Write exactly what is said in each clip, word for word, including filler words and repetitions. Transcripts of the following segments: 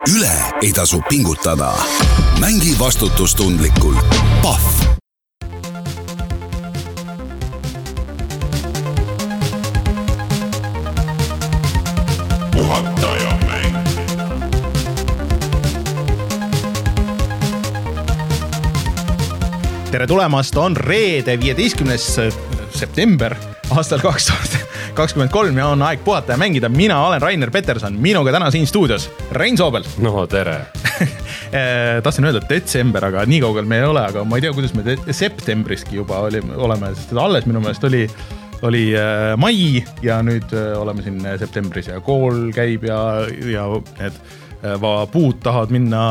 Üle ei tasu pingutada. Mängi vastutustundlikult. Pahv. Puhataja mäng. Tere tulemast, on reede viieteistkümnes september aastal kaks tuhat kakskümmend kolm ja on aeg puhata ja mängida. Mina olen Rainer Peterson, minuga täna siin stuudios Rein Soobel. No tere. Tahtsin öelda detsember, aga nii kaugel me ei ole, aga ma ei tea, kuidas me septembriski juba oli, oleme, sest alles minu meelest oli, oli mai ja nüüd oleme siin septembris ja kool käib ja, ja need puud tahavad minna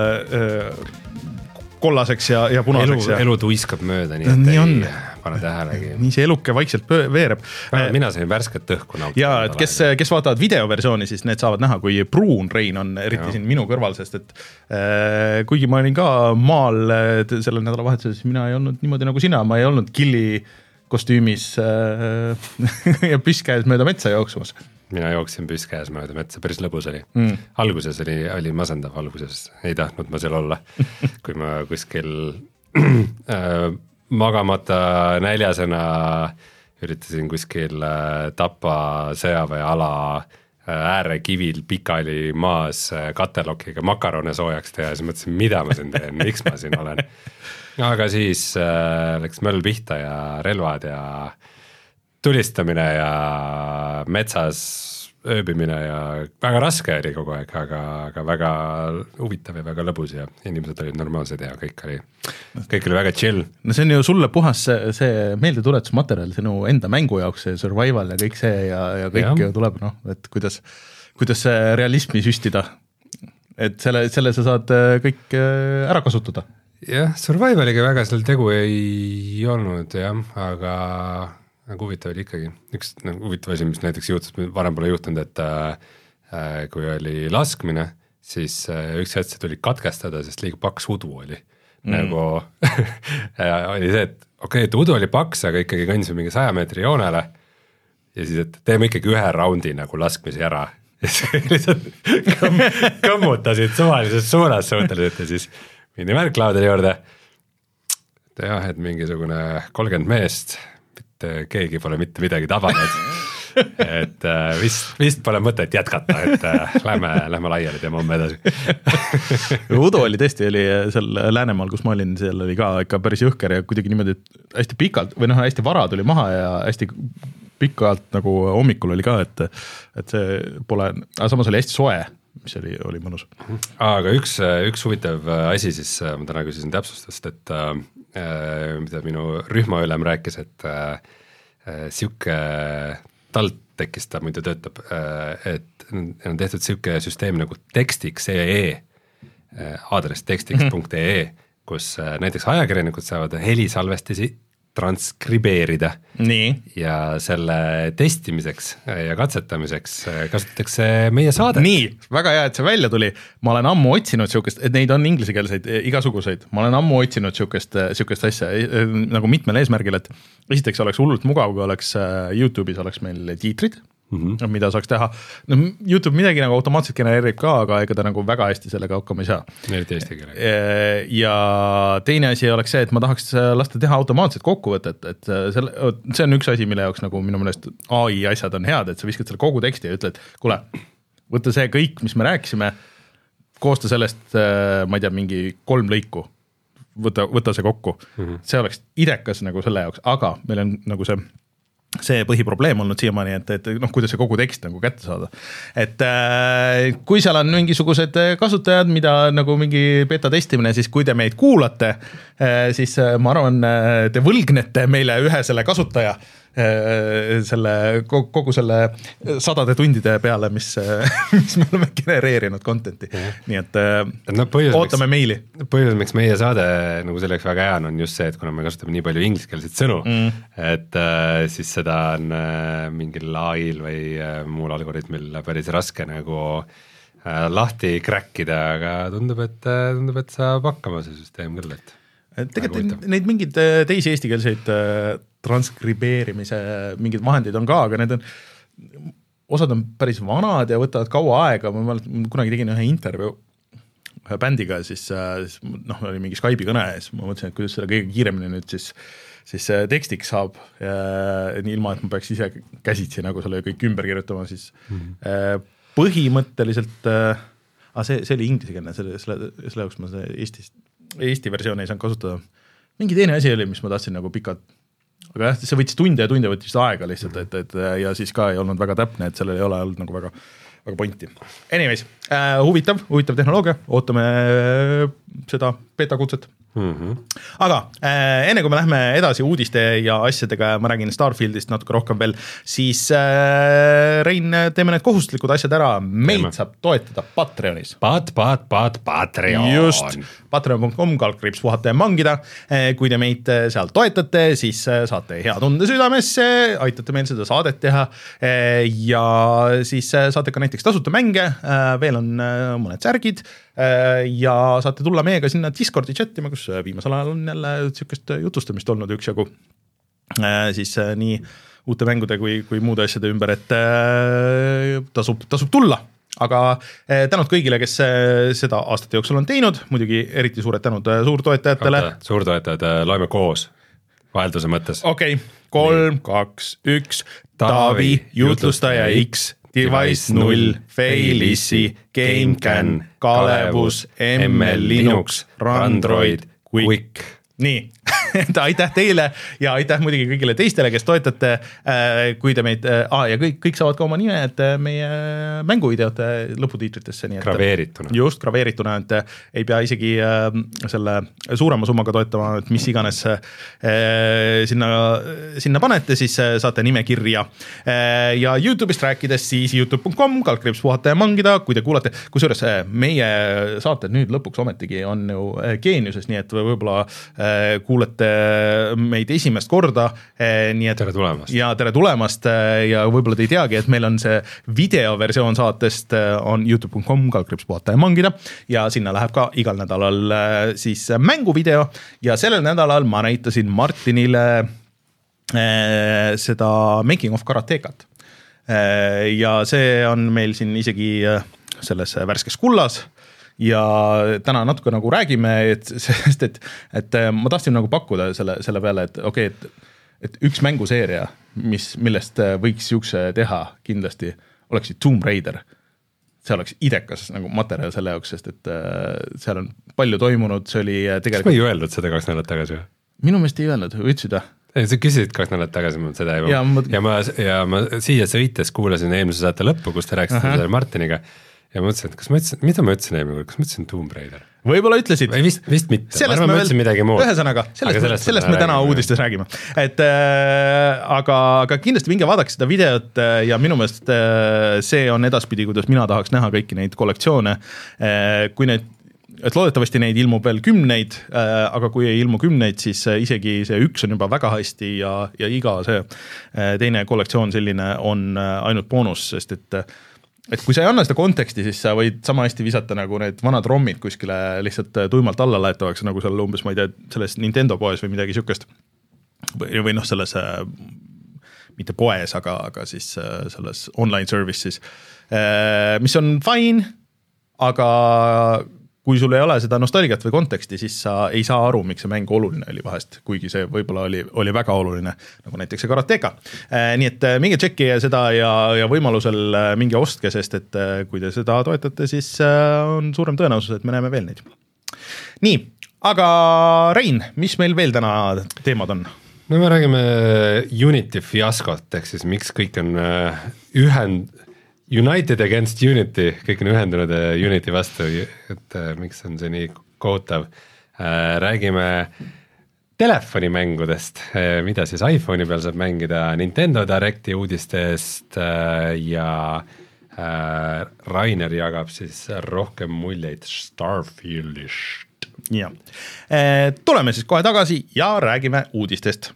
kollaseks ja, ja punaseks. Elu, ja... elu tuiskab mööda, nii et nii on. Ei pane tähelegi. Nii see eluke vaikselt veereb. Mina sain värsket õhku nautida. Ja, et kes, kes vaatavad videoversiooni, siis need saavad näha, kui pruun Rein on eriti ja. Siin minu kõrval, sest et äh, kuigi ma olin ka maal selle nädala vahetuses, mina ei olnud niimoodi nagu sina, ma ei olnud killi kostüümis äh, ja püsskäes mööda metsa jooksmas. Mina jooksin püsskäes mööda metsa, päris lõbus oli. Mm. Alguses oli, oli masendav, alguses ei tahtnud ma seal olla, kui ma kuskil äh, magamata näljasena üritasin kuskil äh, Tapa sõjaväeala äh, äärekivil pikali maas äh, katelokiga makarone soojaks teha ja siis mõtlesin, mida ma siin teen, miks ma siin olen. Aga siis äh, läks möll pihta ja relvad ja tulistamine ja metsas ööbimine ja väga raske oli kogu aeg, aga, aga väga huvitav ja väga lõbus ja inimesed olid normaalsed ja kõik oli, kõik oli väga chill. No see on ju sulle puhas see, see meeldetuletusmaterjal sinu enda mängu jaoks, see survival ja kõik see ja, ja kõik ja. Tuleb, noh, et kuidas, kuidas see realismi süstida, et selle, selle sa saad kõik ära kasutada. Jah, survivaliga väga seal tegu ei olnud jah, aga nagu huvitav oli ikkagi. Üks nagu, huvitav asi, mis näiteks juhtus, varem pole juhtunud, et äh, kui oli laskmine, siis äh, üks hetk see tuli katkestada, sest liiga paks udu oli. Mm. Nagu oli see, et okei, et udu oli paks, aga ikkagi kõndisime mingi saja meetri joonele ja siis, et teeme ikkagi ühe raundi nagu laskmisi ära. Ja siis lihtsalt kõmmutasid suvalises suunas suhteliselt ja siis mindi märklaudeli juurde. Et jah, et mingisugune kolmkümmend meest keegi pole mitte midagi tabanud, et vist, vist pole mõtet jätkata, et lähme, lähme laiali, teeme homme edasi. Udo oli tõesti, oli seal Läänemaal, kus ma olin, seal oli ka ikka päris jõhker ja kuidagi niimoodi hästi pikalt, või noh, hästi vara tuli maha ja hästi pikalt nagu hommikul oli ka, et, et see pole, aga samas oli hästi soe, mis oli, oli mõnus. Aga üks, üks huvitav asi siis, ma täna küsisin täpsustust, et äh, mida minu rühmaülem rääkis, et äh, siuke talt tekkis, ta muidu töötab, äh, et on tehtud siuke süsteem nagu tekstiks punkt ee, aadress tekstiks punkt ee, kus äh, näiteks ajakirjanikud saavad helisalvestisi transkribeerida. Nii. Ja selle testimiseks ja katsetamiseks kasutatakse meie saade. Nii, väga hea, et see välja tuli. Ma olen ammu otsinud siukest, et neid on inglisekeelseid igasuguseid. Ma olen ammu otsinud siukest, siukest asja nagu mitmel eesmärgil, et esiteks oleks hullult mugav, kui oleks YouTube'is oleks meil tiitrid, mm-hmm. mida saaks teha. No, YouTube midagi nagu automaatselt genereerib ka, aga ega ta nagu väga hästi sellega hakkama ei saa. Eriti eesti keele. Ja teine asi oleks see, et ma tahaks lasta teha automaatset kokkuvõtet, et selle, see on üks asi, mille jaoks nagu minu meelest A I asjad on head, et sa viskad selle kogu teksti ja ütled, kuule, võtta see kõik, mis me rääkisime, koosta sellest, ma ei tea, mingi kolm lõiku, võta, võta see kokku. Mm-hmm. See oleks idekas nagu selle jaoks, aga meil on nagu see see põhiprobleem olnud siiamaani, et, et noh, kuidas see kogu tekst nagu kätte saada. Et äh, kui seal on mingisugused kasutajad, mida nagu mingi beta testimine, siis kui te meid kuulate, äh, siis ma arvan, te võlgnete meile ühe selle kasutaja äh, selle, kogu selle sadade tundide peale, mis, mis me oleme genereerinud contenti. Nii et äh, no, põhjus, ootame miks, meili. Põhjus, miks meie saade nagu selleks väga hea on, on just see, et kuna me kasutame nii palju ingliskeelseid sõnu, mm. et äh, siis seda on äh, mingil A I-l või äh, muul algoritmil päris raske nagu äh, lahti crackida, aga tundub, et, äh, tundub, et saab hakkama see süsteem küll, et tegelikult neid mingid teisi eestikeelseid transkribeerimise mingid vahendid on ka, aga need on osad on päris vanad ja võtavad kaua aega, ma mäletan, kunagi tegin ühe intervjuu ühe bändiga, siis, siis noh, oli mingi Skype'i kõne ja siis ma mõtlesin, et kuidas seda kõige kiiremini nüüd siis, siis tekstiks saab, ja, ilma et ma peaks ise käsitsi nagu selle kõik ümber kirjutama, siis mm-hmm. põhimõtteliselt, aga see, see oli inglise-keelne, selle, selle, selle jaoks ma see Eestis, Eesti versiooni ei saanud kasutada. Mingi teine asi oli, mis ma tahtsin nagu pikalt, aga jah, see võttis tunde ja tunde võttis aega lihtsalt, et, et ja siis ka ei olnud väga täpne, et sellel ei ole olnud nagu väga, väga pointi. Anyways, äh, huvitav, huvitav tehnoloogia, ootame seda beta-kutset. Mm-hmm. Aga äh, enne kui me lähme edasi uudiste ja asjadega, ma räägin Starfieldist natuke rohkem veel, siis äh, Rein, teeme need kohustuslikud asjad ära, meid teeme. Saab toetada Patreonis. Pat, pat, pat, Patreon. Just, patreon punkt com kaldkriips puhata ja mangida. Kui te meid seal toetate, siis saate hea tunde südamesse, aitate meil seda saadet teha ja siis saate ka näiteks tasuta mänge, veel on mõned särgid ja saate tulla meiega sinna Discordi chatima, kus viimasel ajal on jälle niisugust jutustamist olnud üksjagu, siis nii uute mängude kui, kui muude asjade ümber, et tasub, tasub tulla. Aga tänud kõigile, kes seda aastate jooksul on teinud, muidugi eriti suured tänud suurtoetajatele. Suurtoetajad, loeme koos, vahelduse mõttes. Okei, okay. kolm, kaks, üks, Taavi, jutlustaja X, Device null, Failissi, GameCAN, Kalevus, M L Linux, Randroid, Quick. Nii, aitäh teile ja aitäh muidugi kõigile teistele, kes toetate, kui te meid, ah, ja kõik, kõik saavad ka oma nimed meie mänguvideote lõputiitritesse. Nii et, graveerituna. Just, graveerituna, et ei pea isegi selle suurema summaga toetama, et mis iganes sinna, sinna panete, siis saate nime kirja. Ja YouTube'ist rääkides siis youtube punkt com, kaldkriips puhata ja mangida, kui te kuulate, kusjuures meie saated nüüd lõpuks ometigi on ju geeniuses, nii et võib-olla kuulete meid esimest korda, nii et tere tulemast. Ja tere tulemast ja võib-olla te ei teagi, et meil on see videoversioon saatest on youtube punkt com, kaldkriips puhata ja mangida ja sinna läheb ka igal nädalal siis mänguvideo ja sellel nädalal ma näitasin Martinile seda Making of Karatekat ja see on meil siin isegi selles värskes kullas ja täna natuke nagu räägime, et, sest et, et ma tahtsin nagu pakkuda selle, selle peale, et okei, okay, et, et üks mänguseeria, mis, millest võiks jukse teha kindlasti, oleksid Tomb Raider. See oleks idekas nagu materjal selle jaoks, sest et seal on palju toimunud, see oli tegelikult... Kas ma ei öelnud seda kaks nädalat tagasi? Minu meelest ei öelnud, ütlesid või? Ei, sa küsisid kaks nädalat tagasi mul seda ja, ja, ma, ja, ma, ja ma siia sõites kuulasin eelmise saate lõppu, kus te rääkisite selle Martiniga ja ma mõtlesin, et kas ma ütlesin, mida ma ütlesin eelmine kord, kas ma ütlesin Tomb Raider? Võib-olla ütlesid. Ei, vist, vist mitte, ma arvan, ma ütlesin midagi muud. Ühesõnaga, sellest, sellest, sellest me täna uudistes räägime. Et, äh, aga, aga kindlasti minge vaadake seda videot ja minu meelest äh, see on edaspidi, kuidas mina tahaks näha kõiki neid kollektsioone. Äh, kui neid, et loodetavasti neid ilmub veel kümneid, äh, aga kui ei ilmu kümneid, siis isegi see üks on juba väga hästi ja, ja iga see äh, teine kollektsioon selline on äh, ainult boonus, sest et äh, et kui sa ei anna seda konteksti, siis sa võid sama hästi visata nagu need vanad rommid kuskile lihtsalt tuimalt alla laetavaks, nagu seal umbes, ma ei tea, selles Nintendo poes või midagi sükest. Või noh, selles, mitte poes, aga, aga siis selles online services, mis on fine, aga kui sul ei ole seda nostalgiat või konteksti, siis sa ei saa aru, miks see mäng oluline oli vahest, kuigi see võib-olla oli, oli väga oluline, nagu näiteks see Karateka. Nii et minge tšekki seda ja, ja võimalusel minge ostke, sest et kui te seda toetate, siis on suurem tõenäosus, et me näeme veel neid. Nii, aga Rein, mis meil veel täna teemad on? No me räägime Unity fiaskot, ehk siis miks kõik on ühend... United against Unity, kõik on ühendunud Unity vastu, et miks on see nii kohutav. Räägime telefonimängudest, mida siis iPhone'i peal saab mängida, Nintendo Directi uudistest ja Rainer jagab siis rohkem muljeid Starfieldist. Ja. Tuleme siis kohe tagasi ja räägime uudistest.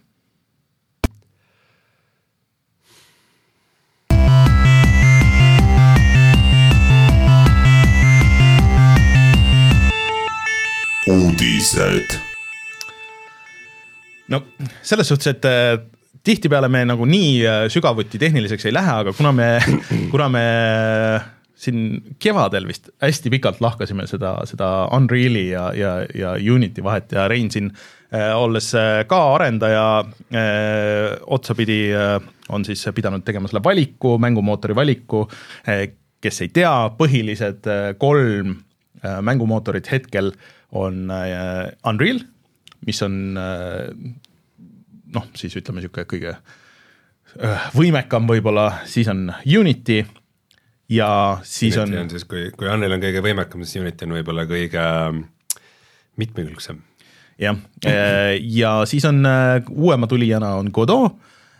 Uudised. No selles suhtes, et tihtipeale me nagu nii sügavuti tehniliseks ei lähe, aga kuna me, kuna me siin kevadel vist hästi pikalt lahkasime seda, seda Unreali ja, ja, ja Unity vahet ja Rein siin äh, olles ka arendaja äh, otsapidi äh, on siis pidanud tegema selle valiku, mängumootori valiku, äh, kes ei tea, põhilised äh, kolm äh, mängumootorit hetkel on äh, Unreal, mis on äh, noh, siis ütleme niisugune kõige võimekam võib-olla, siis on Unity ja siis Unity on... on siis, kui, kui Unreal on kõige võimekam, siis Unity on võib-olla kõige mitmekülgsem. Jah, ja siis on uuema tulijana on Godot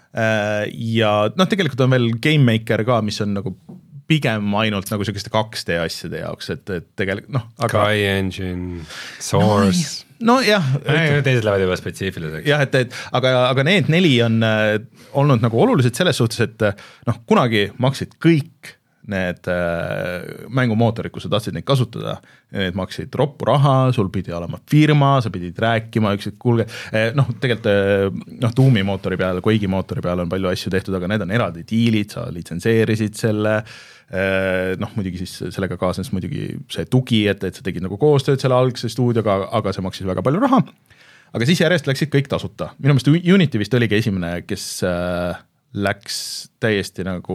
ja noh, tegelikult on veel Game Maker ka, mis on nagu pigem ainult nagu selliste kaks D asjade jaoks, et, et tegelikult noh aga... CryEngine, Source no, no jah, teised lähevad juba spetsiifiliseks. jah, et, et aga, aga need neli on äh, olnud nagu olulised selles suhtes, et noh, kunagi maksid kõik need äh, mängumootorid, kui sa tahtsid neid kasutada, need maksid roppu raha, sul pidi olema firma, sa pidid rääkima, üks, et kuulge, noh, tegelikult noh, Doomi mootori peal, Quake'i mootori peal on palju asju tehtud, aga need on eraldi diilid, sa litsenseerisid selle, noh, muidugi siis sellega kaasnes muidugi see tugi, et, et sa tegid nagu koostööd selle algse stuudioga, aga see maksis väga palju raha, aga siis järjest läksid kõik tasuta. Minu meelest Unity vist oligi esimene, kes äh, läks täiesti nagu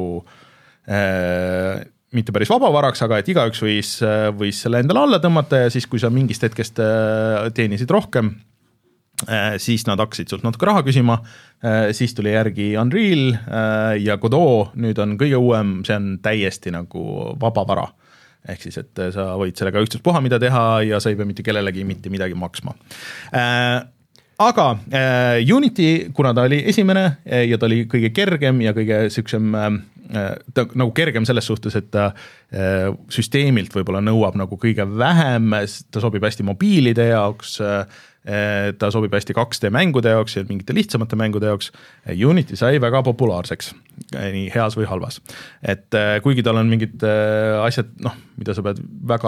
äh, mitte päris vabavaraks, aga et igaüks võis, võis selle endale alla tõmmata ja siis, kui sa mingist hetkest äh, teenisid rohkem, siis nad hakkasid sult natuke raha küsima, siis tuli järgi Unreal ja Godot, nüüd on kõige uuem, see on täiesti nagu vaba vara. Ehk siis, et sa võid sellega ükstuspuha mida teha ja sa ei pea mitte kellelegi mitte midagi maksma. Aga Unity, kuna ta oli esimene ja ta oli kõige kergem ja kõige süksem, ta nagu kergem selles suhtes, et ta süsteemilt võib-olla nõuab nagu kõige vähem, ta sobib hästi mobiilide jaoks, ta sobib hästi kaks D mängude jaoks ja mingite lihtsamate mängude jaoks. Unity sai väga populaarseks, nii heas või halvas. Et kuigi tal on mingid asjad, noh, mida sa pead väga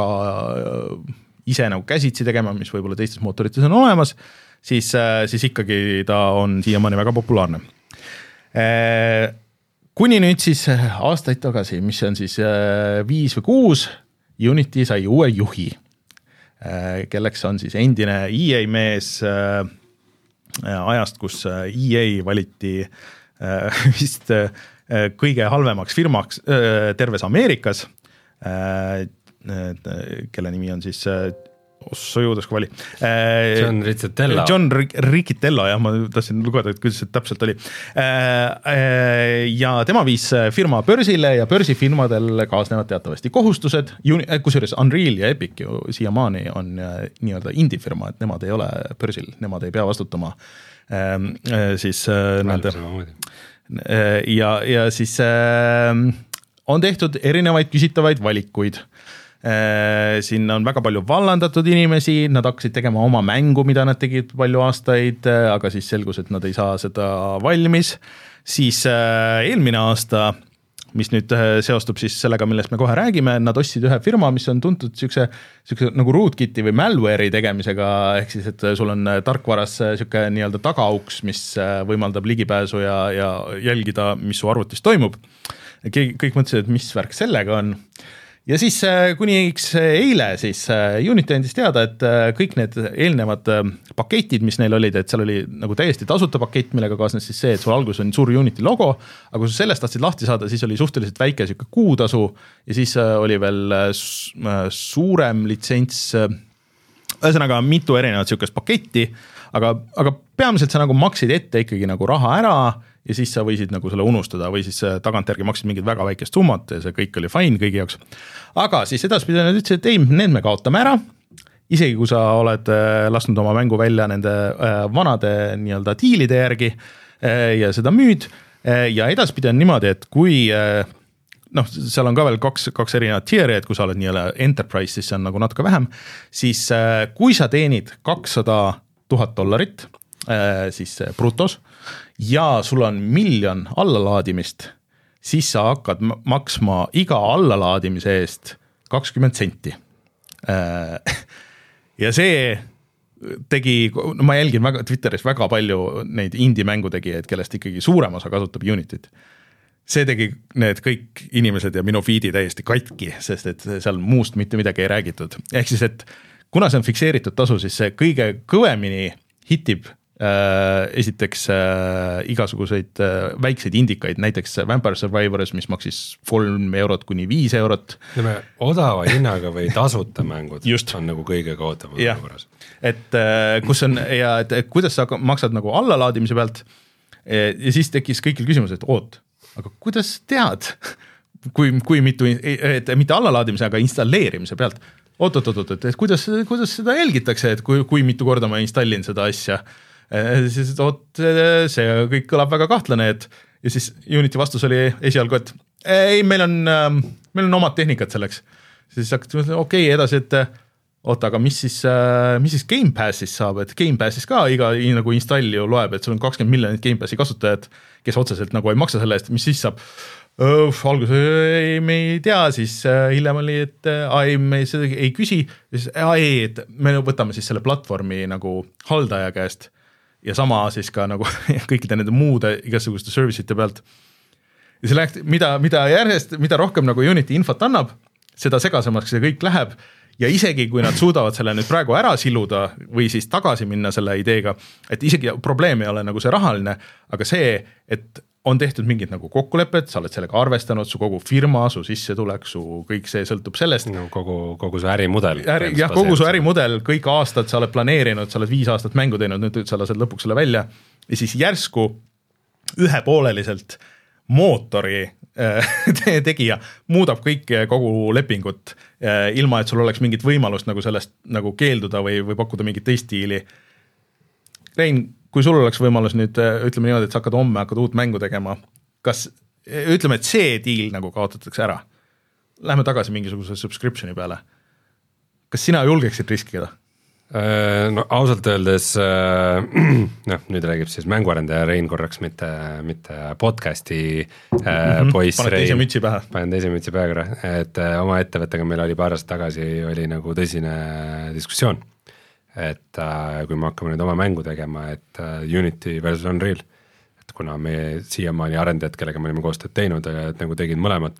ise nagu käsitsi tegema, mis võib-olla teistes mootorites on olemas, siis, siis ikkagi ta on siiamaani väga populaarne. Kuni nüüd siis aastaid tagasi, mis on siis viis või kuus, Unity sai uue juhi, kelleks on siis endine E A mees ajast, kus E A valiti vist kõige halvemaks firmaks terves Ameerikas, kelle nimi on siis Ossojuudas kui vali. John Riccitello. John Riccitello, jah, ma tahtsin lugeda, et kuidas see täpselt oli. Ja tema viis firma börsile ja börsifirmadel kaasnevad teatavasti kohustused, kusjuures Unreal ja Epic ju siiamaani on nii-öelda indie-firma, et nemad ei ole börsil, nemad ei pea vastutama siis nende ja, ja siis on tehtud erinevaid küsitavaid valikuid. Siin on väga palju vallandatud inimesi, nad hakkasid tegema oma mängu, mida nad tegid palju aastaid, aga siis selgus, et nad ei saa seda valmis. Siis eelmine aasta, mis nüüd seostub siis sellega, millest me kohe räägime, nad ostsid ühe firma, mis on tuntud sükse, sükse nagu rootkiti või malware'i tegemisega, ehk siis, et sul on tarkvaras süke nii-öelda tagauks, mis võimaldab ligipääsu ja, ja jälgida, mis su arvutis toimub. Kõik mõtlesid, et mis värk sellega on. Ja siis kuniks eile siis Unity andis teada, et kõik need eelnevad paketid, mis neil olid, et seal oli nagu täiesti tasuta pakett, millega kaasnes siis see, et sul alguses on suur Unity logo, aga kui sa sellest tahtsid lahti saada, siis oli suhteliselt väike siuke kuutasu ja siis oli veel suurem litsents, ühesõnaga mitu erinevat siukest paketti, aga, aga peamiselt sa nagu maksid ette ikkagi nagu raha ära ja siis sa võisid nagu selle unustada või siis tagantjärgi maksid mingid väga väikest summat ja see kõik oli fine kõigi jaoks. Aga siis edaspidi nad ütlesid, et ei, need me kaotame ära, isegi kui sa oled lasknud oma mängu välja nende vanade nii-öelda diilide järgi ja seda müüd ja edaspidi on niimoodi, et kui noh, seal on ka veel kaks, kaks erinevat tieri, et kui sa oled nii-öelda enterprise, siis see on nagu natuke vähem, siis kui sa teenid kakssada tuhat dollarit, siis brutos, ja sul on miljon allalaadimist, siis sa hakkad maksma iga allalaadimise eest kakskümmend senti. Ja see tegi, no ma jälgin väga, Twitteris väga palju neid indie mängutegijaid, kellest ikkagi suurem osa kasutab Unityt. See tegi need kõik inimesed ja minu feedi täiesti katki, sest et seal muust mitte midagi ei räägitud. Ehk siis, et kuna see on fikseeritud tasu, siis see kõige kõvemini hitib äh, esiteks äh, igasuguseid äh, väikseid indikaid, näiteks Vampire Survivors, mis maksis kolm eurot kuni viis eurot. Ütleme, odava hinnaga või tasuta mängud Just. on nagu kõige kaotav. Et äh, kus on ja et, et kuidas sa maksad nagu allalaadimise pealt ja siis tekkis kõigil küsimus, et oot, aga kuidas tead, kui, kui mitu, et mitte allalaadimise, aga installeerimise pealt, oot, oot, oot, et kuidas, kuidas seda jälgitakse, et kui, kui mitu korda ma installin seda asja, siis oot, see kõik kõlab väga kahtlane, et ja siis Unity vastus oli esialgu, et ei, meil on, meil on omad tehnikad selleks. Siis hakati, okei, okay, edasi, et oota, aga mis siis, mis siis Game Passis saab, et Game Passis ka iga nagu install ju loeb, et sul on kakskümmend miljonit Game Passi kasutajat, kes otseselt nagu ei maksa selle eest, mis siis saab? Öf, algus ei, me ei tea, siis äh, hiljem oli, et äh, ai, me seda ei küsi, siis äh, ei, et me võtame siis selle platvormi nagu haldaja käest ja sama siis ka nagu kõikide nende muude igasuguste service'ite pealt. Ja see läks, mida, mida järjest, mida rohkem nagu Unity infot annab, seda segasemaks see kõik läheb ja isegi kui nad suudavad selle nüüd praegu ära siluda või siis tagasi minna selle ideega, et isegi probleem ei ole nagu see rahaline, aga see, et on tehtud mingid nagu kokkulepped, sa oled sellega arvestanud, su kogu firma, su sissetulek, su kõik see sõltub sellest. No, kogu, kogu su ärimudel. Äri, jah, kogu su ärimudel, kõik aastad sa oled planeerinud, sa oled viis aastat mängu teinud, nüüd sa lased lõpuks selle välja ja siis järsku ühepooleliselt mootori tegija muudab kõik kogu lepingut ilma, et sul oleks mingit võimalust nagu sellest nagu keelduda või, või pakkuda mingit teist diili. Rein, kui sul oleks võimalus nüüd, ütleme niimoodi, et sa hakkad homme, hakkad uut mängu tegema, kas, ütleme, et see diil nagu kaotatakse ära, lähme tagasi mingisuguse subscriptioni peale, kas sina julgeksid riskida? No ausalt öeldes, noh, nüüd räägib siis mänguarendaja Rein korraks, mitte, mitte podcasti mm-hmm. poiss Paned Rein. teise mütsi pähe. Panen teise mütsi pähe, et oma ettevõttega meil oli paar aastat tagasi, oli nagu tõsine diskussioon. Et äh, kui me hakkame nüüd oma mängu tegema, et äh, Unity versus Unreal, et kuna me siiamaani arendajad, kellega me olime koostööd teinud, et nagu tegid mõlemad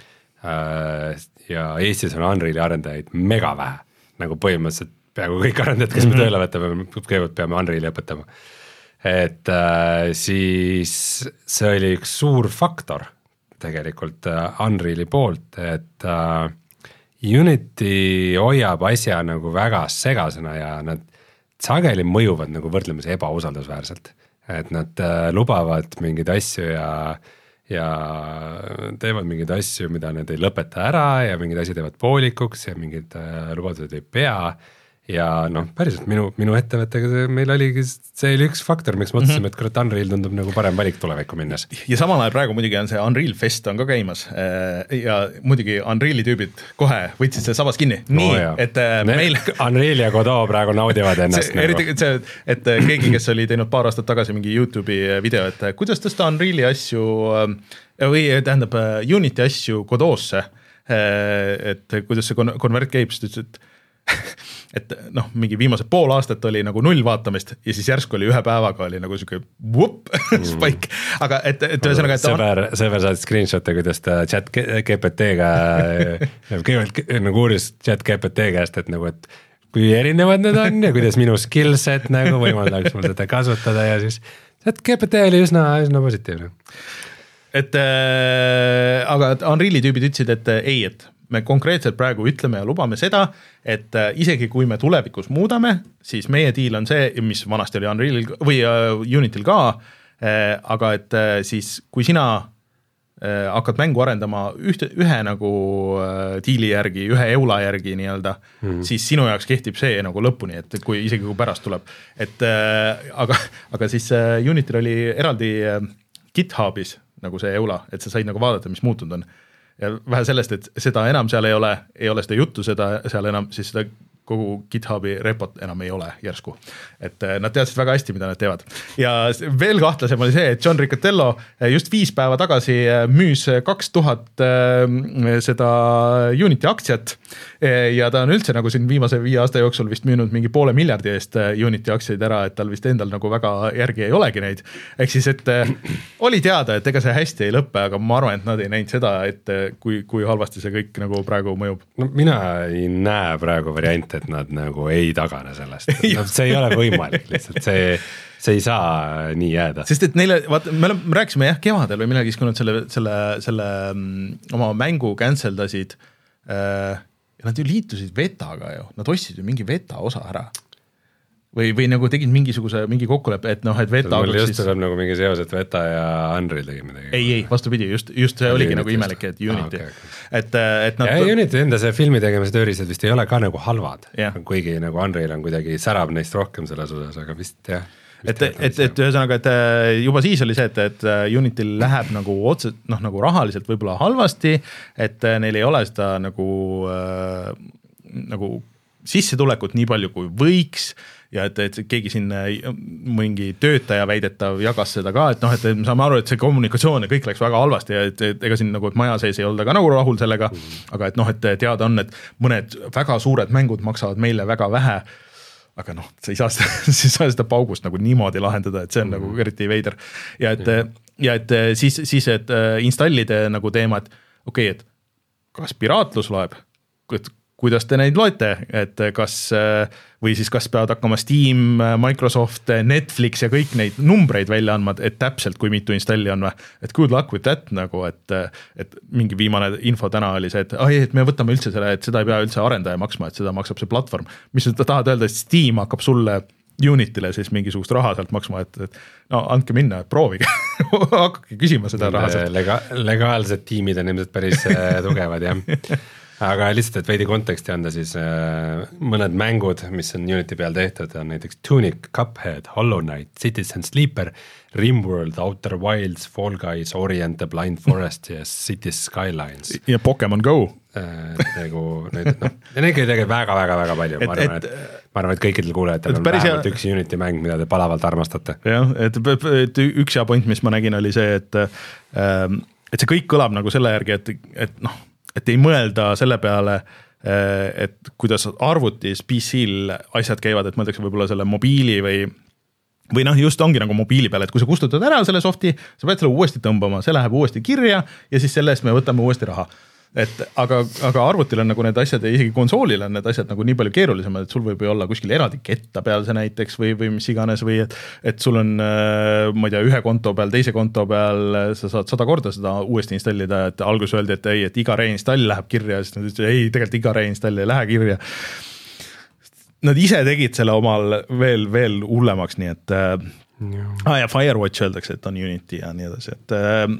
äh, ja Eestis on Unreali arendajaid mega vähe, nagu põhimõtteliselt peaaegu kõik arendajad, kes me tööle võtame, kõigepealt peame Unreali õpetama. Et äh, siis see oli üks suur faktor tegelikult äh, Unreali poolt, et äh, Unity hoiab asja nagu väga segasena ja nad sageli mõjuvad nagu võrdlemas ebausaldusväärselt. Et nad äh, lubavad mingeid asju ja, ja teevad mingeid asju, mida nad ei lõpeta ära ja mingid asju teevad poolikuks ja mingid äh, lubadused ei pea. Ja noh, päriselt minu, minu ettevõttega meil oligi, see oli üks faktor, miks mõtlesin, mm-hmm. et kurat Unreal tundub nagu parem valik tulevikku minnes. Ja samal ajal praegu muidugi on see Unreal Fest on ka käimas ja muidugi Unreali tüübid kohe võtsid see sabas kinni. Nii, oh, et ne, meil... Unreal ja Godot praegu naudivad ennast. See, eriti see, et keegi, kes oli teinud paar aastat tagasi mingi YouTube'i video, et kuidas tõsta Unreali asju või tähendab Unity asju Godot'sse, et kuidas see konvert käib, sest et et noh, mingi viimased pool aastat oli nagu null vaatamist ja siis järsku oli ühe päevaga oli nagu siuke vup, spike, aga et, et ühesõnaga, et sõber, sõber saad screenshot'e, kuidas ta chat G P T-ga kõigepealt nagu uuris chat G P T käest, et nagu, et kui erinevad need on ja kuidas minu skillset nagu võimaldaks mul seda kasutada ja siis chat G P T oli üsna, üsna positiivne. Et äh, aga Unreali tüübid ütlesid, et ei, et me konkreetselt praegu ütleme ja lubame seda, et isegi kui me tulevikus muudame, siis meie diil on see, mis vanasti oli Unrealil või Unityl ka, aga et siis kui sina hakkad mängu arendama ühte, ühe nagu diili järgi, ühe eula järgi nii-öelda, mm-hmm. siis sinu jaoks kehtib see nagu lõpuni, et kui isegi kui pärast tuleb. Et, aga, aga siis Unityl oli eraldi GitHubis nagu see eula, et sa said nagu vaadata, mis muutunud on. Ja vähe sellest, et seda enam seal ei ole, ei ole seda juttu, seda seal enam, siis seda kogu GitHubi repot enam ei ole järsku. Et nad teadsid väga hästi, mida nad teevad. Ja veel kahtlasem oli see, et John Riccatello just viis päeva tagasi müüs kaks tuhat seda Unity aktsiat ja ta on üldse nagu siin viimase viie aasta jooksul vist müünud mingi poole miljardi eest Unity aktsiaid ära, et tal vist endal nagu väga järgi ei olegi neid. Ehk siis, et oli teada, et ega see hästi ei lõppe, aga ma arvan, et nad ei näinud seda, et kui, kui halvasti see kõik nagu praegu mõjub. No mina ei näe praegu variante, et nad nagu ei tagane sellest. No, see ei ole võimalik lihtsalt, see, see ei saa nii jääda. Sest et neile, vaata, me, me rääkisime jah kevadel või millegis, kui nad selle, selle, selle oma mängu canceldasid äh, ja nad ju liitusid Vetaga ju, nad ostsid ju mingi Veta osa ära. Või, või nagu tegid mingisuguse, mingi kokkuleppe, et noh, et Veta mul just tuleb siis... nagu mingi seos, et Veta ja Unreal tegi midagi. Ei, ei, vastupidi, just, just see ja oligi Unity nagu imelik, et Unity. Ah, okay, okay. Et, et nad... Ja Unity enda see filmi tegemise tööriised vist ei ole ka nagu halvad, yeah. kuigi nagu Unreal on kuidagi särab neist rohkem selles osas, aga vist jah. Et, et, et ühesõnaga, et juba siis oli see, et, et Unityl läheb nagu otse, noh, nagu rahaliselt võib-olla halvasti, et neil ei ole seda nagu, äh, nagu sissetulekut nii palju kui võiks ja et, et keegi siin mingi töötaja väidetav jagas seda ka, et noh, et me saame aru, et see kommunikatsioon ja kõik läks väga halvasti ja et, et ega siin nagu et maja sees ei olda ka nagu rahul sellega, mm. aga et noh, et teada on, et mõned väga suured mängud maksavad meile väga vähe, aga noh, sa ei saa seda, sa ei saa seda paugust nagu niimoodi lahendada, et see on mm. nagu eriti veider. Ja et, mm. ja et siis, siis et installide nagu teema, et okei, okay, et kas piraatlus loeb, et kuidas te neid loete, et kas, või siis kas peavad hakkama Steam, Microsoft, Netflix ja kõik neid numbreid välja andma, et täpselt kui mitu installi on või, et good luck with that nagu, et, et mingi viimane info täna oli see, et, ai, et me võtame üldse selle, et seda ei pea üldse arendaja maksma, et seda maksab see platvorm, mis sa tahad öelda, et Steam hakkab sulle Unityle siis mingisugust raha sealt maksma, et, et no andke minna, proovige, hakkake küsima seda raha sealt. Lega, legaalsed tiimid on ilmselt päris tugevad, jah. Aga lihtsalt, et veidi konteksti anda, siis äh, mõned mängud, mis on Unity peal tehtud, on näiteks Tunic, Cuphead, Hollow Knight, Citizen Sleeper, Rimworld, Outer Wilds, Fall Guys, Orient the Blind Forest ja Cities Skylines. Ja Pokemon Go. Äh, nagu need, noh, ja neid ei tege väga-väga-väga palju, ma arvan, et, et, ma arvan, et kõikidel kuulejatel on vähemalt üks Unity mäng, mida te palavalt armastate. Jah, et, et üks hea point, mis ma nägin, oli see, et, et see kõik kõlab nagu selle järgi, et, et noh, et ei mõelda selle peale, et kuidas arvutis P C-l asjad käivad, et mõeldakse võib-olla selle mobiili või või noh, just ongi nagu mobiili peal, et kui sa kustutad ära selle softi, sa pead selle uuesti tõmbama, see läheb uuesti kirja ja siis selle eest me võtame uuesti raha. Et aga, aga arvutil on nagu need asjad ja isegi konsoolil on need asjad nagu nii palju keerulisemad, et sul võib olla kuskil eraldi ketta peal see näiteks või, või mis iganes või et, et sul on, ma ei tea, ühe konto peal, teise konto peal, sa saad sada korda seda uuesti installida, et alguses öeldi, et ei, et iga reinstall läheb kirja, siis nad ütlesid, ei, tegelikult iga reinstall ei lähe kirja. Nad ise tegid selle omal veel, veel hullemaks, nii et äh, ah, ja Firewatch öeldakse, et on Unity ja nii edasi, et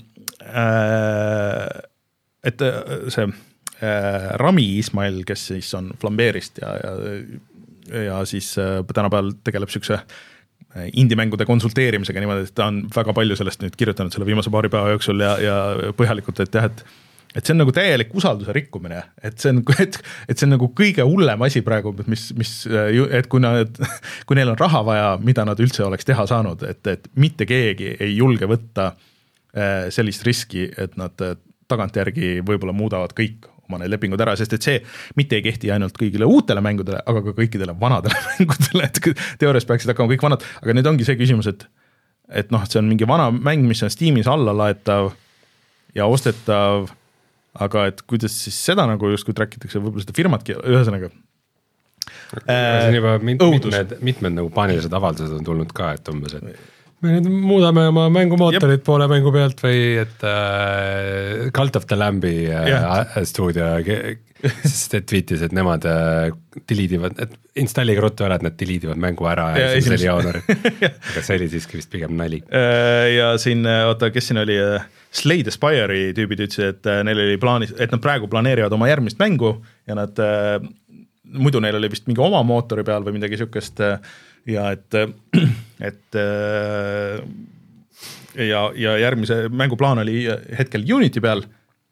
äh, et see äh, Rami Ismail, kes siis on Flambeerist ja, ja, ja siis äh, tänapäeval tegeleb sükse indie-mängude konsulteerimisega niimoodi, et ta on väga palju sellest nüüd kirjutanud selle viimase paari päeva jooksul ja, ja põhjalikult, et jah, et et see on nagu täielik usalduse rikkumine, et see on, et, et see on nagu kõige hullem asi praegu, mis, mis, et kui, nad, kui neil on raha vaja, mida nad üldse oleks teha saanud, et, et mitte keegi ei julge võtta äh, sellist riski, et nad tagantjärgi võib-olla muudavad kõik oma need lepingud ära, sest et see mitte ei kehti ainult kõigile uutele mängudele, aga ka kõikidele vanadele mängudele, et teoorias peaksid hakkama kõik vanad, aga nüüd ongi see küsimus, et, et noh, see on mingi vana mäng, mis on Steamis alla laetav ja ostetav, aga et kuidas siis seda nagu justkui trackitakse, võib-olla seda firmatki, ühesõnaga. See on juba mitmed, mitmed nagu paanilised avaldused on tulnud ka, et umbes, et me nüüd muudame oma mängumootorit Jep. poole mängu pealt või et äh, Cult of the Lambi äh, stuudio sest et tweetis, et nemad äh, deleedivad, et installiga ruttu ära, et nad deleedivad mängu ära ja, ja see oli jaanuari. Aga see oli siiski vist pigem nali. Ja siin, oota, kes siin oli Slay the Spire'i tüübid ütlesid, et neil oli plaanis, et nad praegu planeerivad oma järgmist mängu ja nad, muidu neil oli vist mingi oma mootori peal või midagi sükest ja et, et ja, ja järgmise mänguplaan oli hetkel Unity peal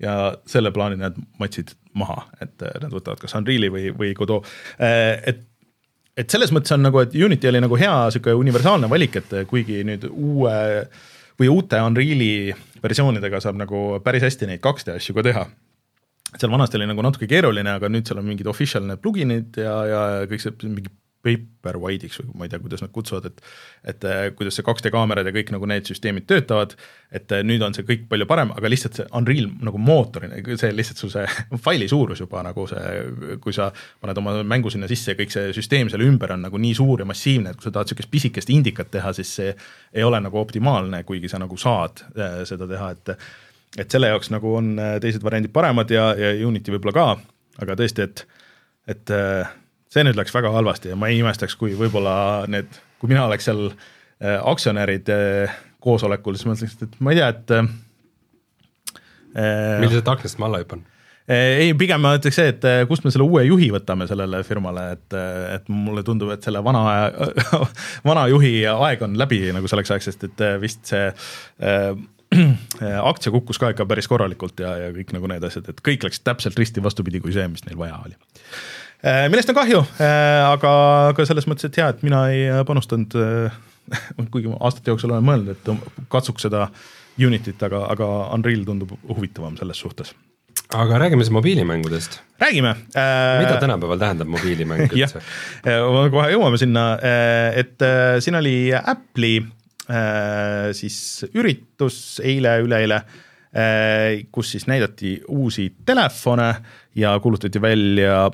ja selle plaani nad matsid maha, et nad võtavad kas Unreali või, või Godot. Et, et selles mõttes on nagu, et Unity oli nagu hea siuke universaalne valik, et kuigi nüüd uue või uute Unreali versioonidega saab nagu päris hästi neid kaks D asju ka teha. Seal vanasti oli nagu natuke keeruline, aga nüüd seal on mingid official need pluginid ja, ja kõik see mingi Paperwhite'iks või ma ei tea, kuidas nad kutsuvad, et, et kuidas see kaks D kaamerad ja kõik nagu need süsteemid töötavad, et nüüd on see kõik palju parem, aga lihtsalt see Unreal nagu mootorina, see lihtsalt sul see faili suurus juba nagu see, kui sa paned oma mängu sinna sisse ja kõik see süsteem seal ümber on nagu nii suur ja massiivne, et kui sa tahad siukest pisikest indikat teha, siis see ei ole nagu optimaalne, kuigi sa nagu saad seda teha, et et selle jaoks nagu on teised variandid paremad ja, ja Unity võib-olla ka, aga tõesti, et, et see nüüd läks väga halvasti ja ma ei imestaks, kui võib-olla need, kui mina oleks seal aktsionärid koosolekul, siis ma ütleks, et ma ei tea, et millised aknast ma alla hüppan? Ei, pigem ma ütleks see, et kust me selle uue juhi võtame sellele firmale, et, et mulle tundub, et selle vana, vana juhi aeg on läbi nagu selleks aeg, sest et vist see aktsia kukkus ka ikka päris korralikult ja, ja kõik nagu need asjad, et kõik läks täpselt risti vastupidi kui see, mis neil vaja oli. Millest on kahju, aga ka selles mõttes, et hea, et mina ei panustanud, kuigi aastate jooksul olen mõelnud, et katsuks seda Unityt, aga, aga Unreal tundub huvitavam selles suhtes. Aga räägime siis mobiilimängudest. Räägime. Mida tänapäeval tähendab mobiilimäng üldse? Kohe jõuame sinna, et siin oli Apple'i siis üritus eile, üleeile, kus siis näidati uusi telefone ja kuulutati välja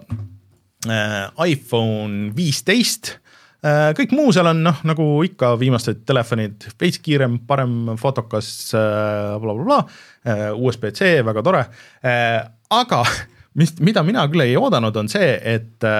iPhone viisteist. Kõik muu seal on, noh, nagu ikka viimased telefonid, veits kiirem, parem fotokas, bla, bla, bla, U S B C, väga tore. Aga mis, mida mina küll ei oodanud, on see, et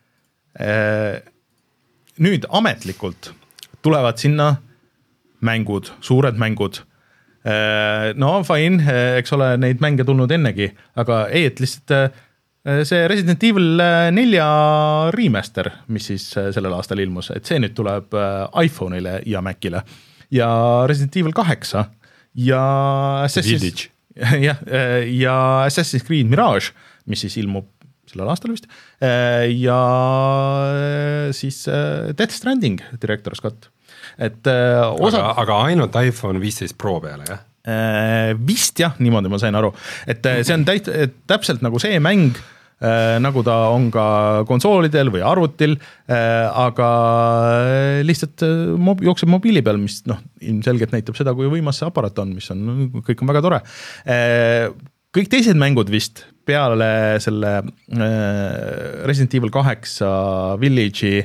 nüüd ametlikult tulevad sinna mängud, suured mängud. No fine, eks ole neid mänge tulnud ennegi, aga ei, et lihtsalt see Resident Evil nelja remaster, mis siis sellel aastal ilmus, et see nüüd tuleb iPhone'ile ja Macile ja Resident Evil kaheksa ja Assassin's, ja, ja Assassin's Creed Mirage, mis siis ilmub sellel aastal vist, ja siis Death Stranding Director's Cut. Et, osa... aga, aga ainult iPhone viisteist Pro peale, jah? Vist jah, niimoodi ma sain aru. Et see on täit, täpselt nagu see mäng, nagu ta on ka konsoolidel või arvutil, aga lihtsalt mob, jookseb mobiili peal, mis noh, ilmselgelt näitab seda, kui võimas see aparaat on, mis on, kõik on väga tore. Kõik teised mängud vist peale selle Resident Evil kaheksa Village'i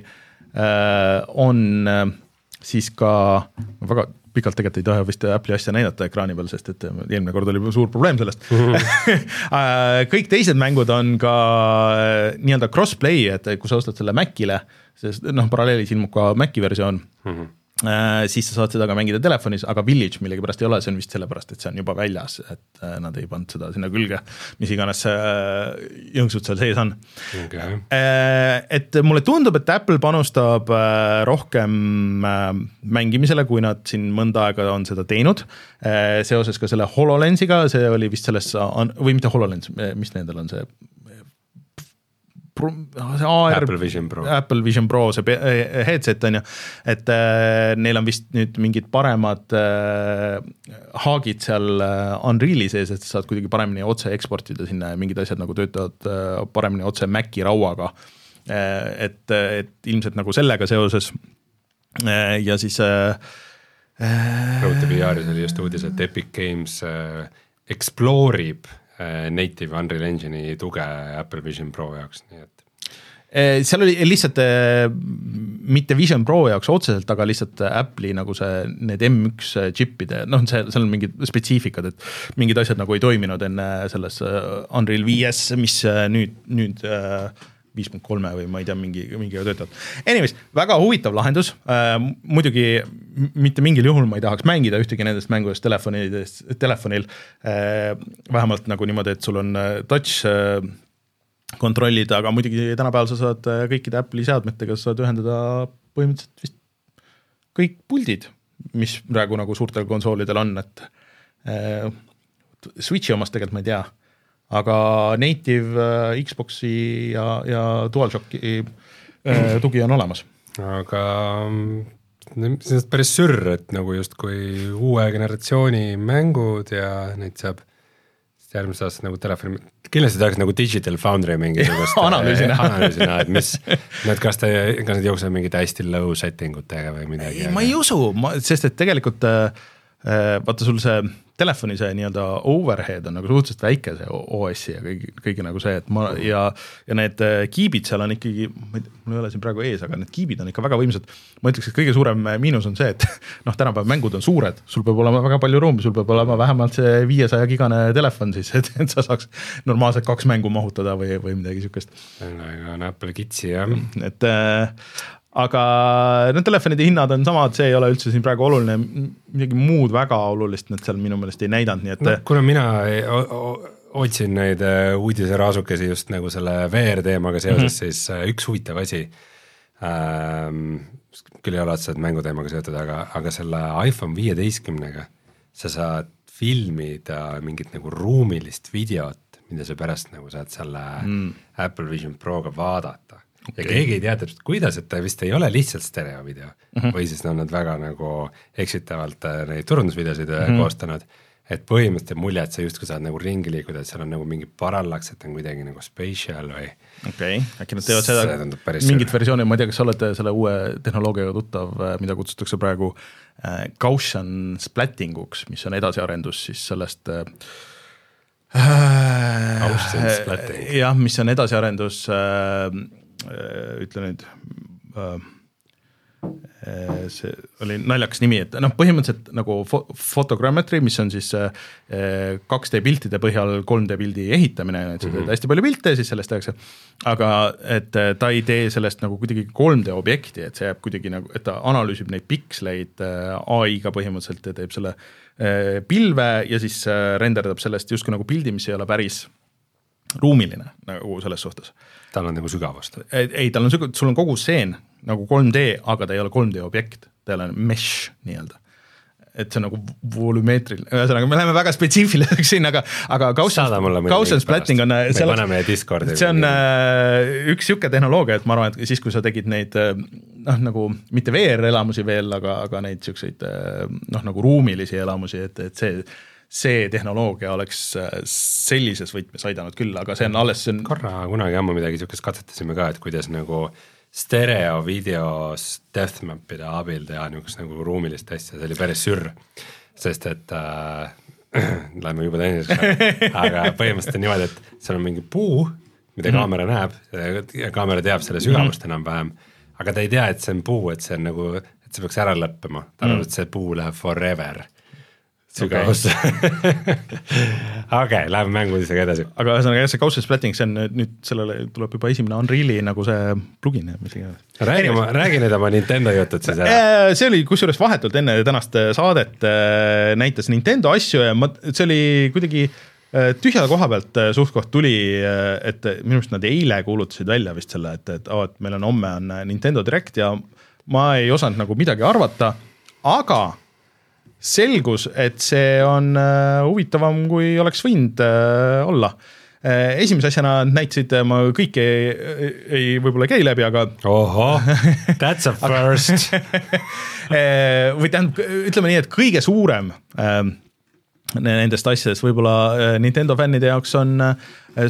on siis ka väga pikalt tegelikult ei taha vist Apple'i asja näidata ekraani peal, sest et eelmine kord oli suur probleem sellest. Mm-hmm. Kõik teised mängud on ka nii-öelda crossplay, et kui sa ostad selle Macile, sest noh, paralleelis ilmub ka Maci versioon, mm-hmm. siis sa saad seda ka mängida telefonis, aga Village millegi pärast ei ole, see on vist sellepärast, et see on juba väljas, et nad ei pannud seda sinna külge, mis iganes jõnksud seal sees on. Okay. Et mulle tundub, et Apple panustab rohkem mängimisele, kui nad siin mõnda aega on seda teinud, seoses ka selle HoloLensiga, see oli vist selles, või mitte HoloLens, mis nendel on see see A R, Apple Vision Pro, Apple Vision Pro, see headset on ju, et äh, neil on vist nüüd mingid paremad äh, haagid seal äh, Unreali sees, et saad kuidagi paremini otse eksportida sinna ja mingid asjad nagu töötavad äh, paremini otse Maci rauaga, äh, et, et ilmselt nagu sellega seoses äh, ja siis äh, Rõhuta V R-is oli just uudis, et Epic Games äh, explore'ib native Unreal Engine'i tuge Apple Vision Pro jaoks, nii et seal oli lihtsalt mitte Vision Pro jaoks otseselt, aga lihtsalt Apple'i nagu see, need M üks chipide, noh, see, seal on mingid spetsiifikad, et mingid asjad nagu ei toiminud enne selles Unreal V S, mis nüüd, nüüd viis punkt kolm või ma ei tea, mingi, mingiga töötavad. Anyways, väga huvitav lahendus, äh, muidugi mitte mingil juhul ma ei tahaks mängida ühtegi nendest mängudest telefonil, äh, vähemalt nagu niimoodi, et sul on touch äh, kontrollida, aga muidugi tänapäeval sa saad kõikide Apple'i seadmetega, sa saad ühendada põhimõtteliselt vist kõik puldid, mis praegu nagu suurtel konsoolidel on, et äh, Switchi omast tegelikult ma ei tea, aga native Xboxi ja, ja DualShocki tugi on olemas. Aga see on päris sürr, et nagu just kui uue generatsiooni mängud ja neid saab järgmist aastat nagu telefoni, kindlasti tahaks nagu Digital Foundry mingisugust analüüsina, analüüsina, et mis, et kas ta, kas need jooksevad mingid hästi low settingutega või midagi. Ma ei usu, ma, sest et tegelikult vaata sul see telefoni see nii-öelda overhead on nagu suhteliselt väike see O S-i ja kõigi, kõigi nagu see, et ma ja, ja need kiibid seal on ikkagi, ma ei, mul ei ole siin praegu ees, aga need kiibid on ikka väga võimsad. Ma ütleks, et kõige suurem miinus on see, et noh, tänapäev mängud on suured, sul peab olema väga palju ruumi, sul peab olema vähemalt see viiesaja gigane telefon siis, et, et sa saaks normaalselt kaks mängu mahutada või, või midagi sükest. Aga on Apple kitsi, jah. Et aga need telefonide hinnad on samad, see ei ole üldse siin praegu oluline, midagi muud väga olulist need seal minu meelest ei näidanud, nii et no, kuna mina otsin neid uudiseraasukesi just nagu selle V R teemaga seoses, mm-hmm. siis üks huvitav asi, ähm, küll ei ole otseselt mänguteemaga seotud, aga, aga selle iPhone viieteistkümnega sa saad filmida mingit nagu ruumilist videot, mida sa pärast nagu saad selle mm. Apple Vision Proga vaadata. Okay. Ja keegi ei tea täpselt, kuidas, et ta vist ei ole lihtsalt stereo video mm-hmm. või siis on nad väga nagu eksitavalt neid turundusvideosid mm-hmm. koostanud, et põhimõtteliselt mulje, et sa justkui saad nagu ringi liikuda, et seal on nagu mingi parallaks, et on kuidagi nagu spatial või okei, okay. Äkki nad teevad seda mingit süre. Versiooni, ma ei tea, kas sa olete selle uue tehnoloogiaga tuttav, mida kutsutakse praegu äh, Gaussian splattinguks, mis on edasiarendus siis sellest äh, äh, jah, mis on edasiarendus äh, ütle nüüd, see oli naljakas nimi, et noh, põhimõtteliselt nagu photogrammetry, mis on siis kaks D piltide põhjal kolm D pildi ehitamine, et sa teed hästi palju pilte, siis sellest tehakse, aga et ta ei tee sellest nagu kuidagi kolm D objekti, et see jääb kuidagi nagu, et ta analüüsib neid piksleid A I-ga põhimõtteliselt ja teeb selle pilve ja siis renderdab sellest justkui nagu pildi, mis ei ole päris ruumiline nagu selles suhtes. Tal on nagu sügavust? Ei, ei tal on sügavust, sul on kogu seen nagu kolm D, aga ta ei ole kolm D objekt, ta ei ole mesh nii-öelda. Et see on nagu volümeetril, ühesõnaga me läheme väga spetsiifiliseks siin, aga, aga Gaussian splatting on, see on üks siuke tehnoloogia, et ma arvan, et siis, kui sa tegid neid noh, nagu mitte V R-elamusi veel, aga, aga neid siukseid noh, nagu ruumilisi elamusi, et, et see see tehnoloogia oleks sellises võtmes aidanud küll, aga see on alles see on... korra kunagi ammu midagi siukest katsetasime ka, et kuidas nagu stereo videos deathmapide abil teha niisugust nagu ruumilist asja, see oli päris sürr, sest et äh, läheme juba teiniseks, aga põhimõtteliselt on niimoodi, et seal on mingi puu, mida mm-hmm. kaamera näeb, ja kaamera teab selle sügavust mm-hmm. enam-vähem, aga ta ei tea, et see on puu, et see on nagu, et see peaks ära lõppema, ta arvab, et see puu läheb forever sügavus. Okay. okay, läheme mänguudisega edasi. Aga ühesõnaga, see Gaussian splatting, see on nüüd sellele tuleb juba esimene Unreali nagu see plugin. Räägi, ma, räägi nüüd oma Nintendo jutud siis ära. See oli kusjuures vahetult enne tänast saadet näitas Nintendo asju ja ma, see oli kuidagi tühjade koha pealt suhtkoht tuli, et minu arust nad eile kuulutasid välja vist selle, et, et, oh, et meil on homme on Nintendo Direct ja ma ei osanud nagu midagi arvata, aga selgus, et see on uh, huvitavam, kui oleks võinud uh, olla. Uh, esimese asjana näitasid, ma kõik ei, ei võib-olla käi läbi, aga... Oho, that's a first. või tähendab, ütleme nii, et kõige suurem uh, nendest asjadest võib-olla uh, Nintendo fännide jaoks on uh,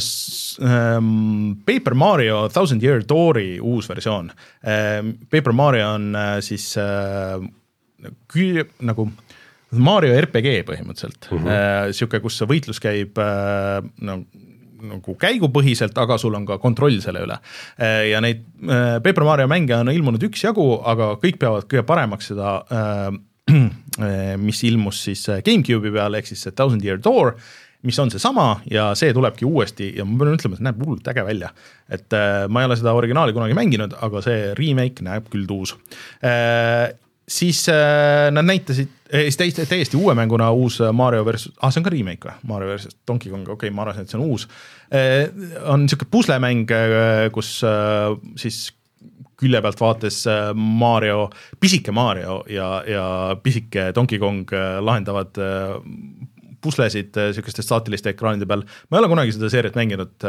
um, Paper Mario Thousand Year Doori uus versioon. Uh, Paper Mario on uh, siis uh, küll, nagu... Mario R P G põhimõtteliselt, uh-huh. äh, siuke, kus see võitlus käib äh, no, nagu käigupõhiselt, aga sul on ka kontroll selle üle. Äh, ja neid äh, Paper Mario mänge on ilmunud üks jagu, aga kõik peavad kõige paremaks seda, äh, mis ilmus siis GameCube'i peal, ehk siis see Thousand Year Door, mis on see sama ja see tulebki uuesti ja ma pean ütlema, et näeb hullult äge välja. Et äh, ma ei ole seda originaali kunagi mänginud, aga see remake näeb küll tuus. Äh, siis äh, nad näitasid täiesti, täiesti uue mänguna uus Mario versus, ah see on ka remake või? Mario versus Donkey Kong, okei okay,, ma arvasin, et see on uus. Äh, on niisugune puslemäng, kus äh, siis külje pealt vaates Mario, pisike Mario ja, ja pisike Donkey Kong lahendavad puslesid niisuguste staatiliste ekraanide peal, ma ei ole kunagi seda seeriat mänginud,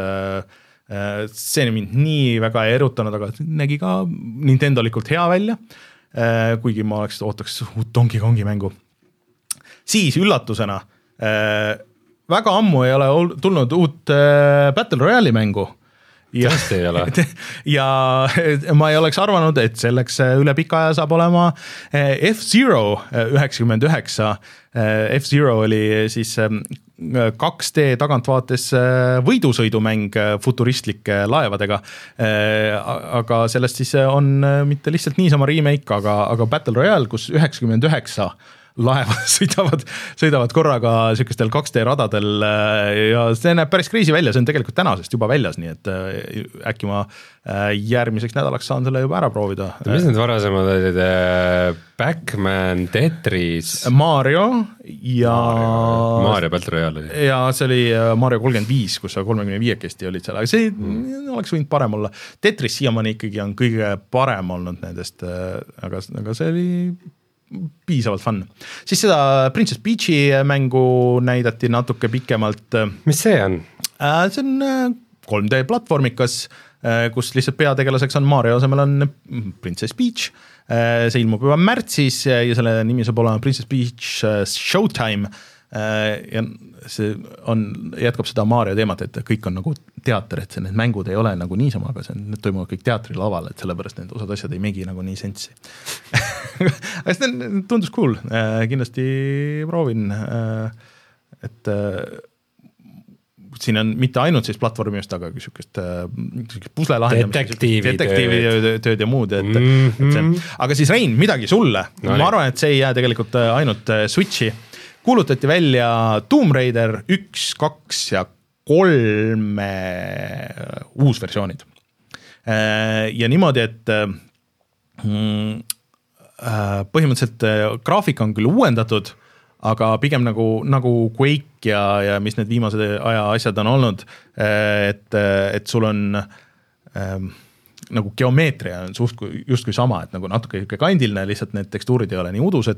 see mind nii väga ei erutanud, aga nägi ka Nintendolikult hea välja, kuigi ma oleks, ootaks uut Donkey Kongi mängu. Siis üllatusena, väga ammu ei ole tulnud uut Battle Royale'i mängu, ja, ja ma ei oleks arvanud, et selleks üle pika aja saab olema F-Zero üheksakümmend üheksa. F-Zero oli siis kaks D tagantvaates võidusõidumäng futuristlike laevadega, aga sellest siis on mitte lihtsalt niisama remake, aga, aga Battle Royale, kus üheksakümmend üheksa laevad sõidavad, sõidavad korraga niisugustel kaks D radadel ja see näeb päris kriisi välja, see on tegelikult tänasest juba väljas, nii et äkki ma järgmiseks nädalaks saan selle juba ära proovida. Mis need varasemad olid? Backman, Tetris, Mario ja Mario, Mario Battle Royale oli. Ja see oli Mario kolmkümmend viis, kus sa kolmekümne viiekesti olid seal, aga see mm. oleks võinud parem olla. Tetris siiamaani ikkagi on kõige parem olnud nendest, aga, aga see oli piisavalt fun. Siis seda Princess Peachi mängu näidati natuke pikemalt. Mis see on? See on kolm D platvormikas, kus lihtsalt peategelaseks on Mario asemel on Princess Peach. See ilmub juba märtsis ja selle nimi saab olema Princess Peach Showtime. Ja see on, jätkab seda Mario teemat, et kõik on nagu teater, et see, need mängud ei ole nagu niisama, aga see on, need toimuvad kõik teatrilaval, et sellepärast need osad asjad ei megi nagu nii sentsi. aga see tundus cool, kindlasti proovin, et siin on mitte ainult siis platvormist, aga niisugust pusle lahendamist, detektiivi tööd ja muud, et, mm-hmm. et see, aga siis Rein, midagi sulle, no, ma arvan, et see ei jää tegelikult ainult Switchi. Kuulutati välja Tomb Raider üks, kaks ja kolme uusversioonid. Ja niimoodi, et põhimõtteliselt graafika on küll uuendatud, aga pigem nagu, nagu Quake ja, ja mis need viimase aja asjad on olnud, et, et sul on ähm, nagu geomeetria on suht, justkui sama, et nagu natuke kandiline, lihtsalt need tekstuurid ei ole nii udused.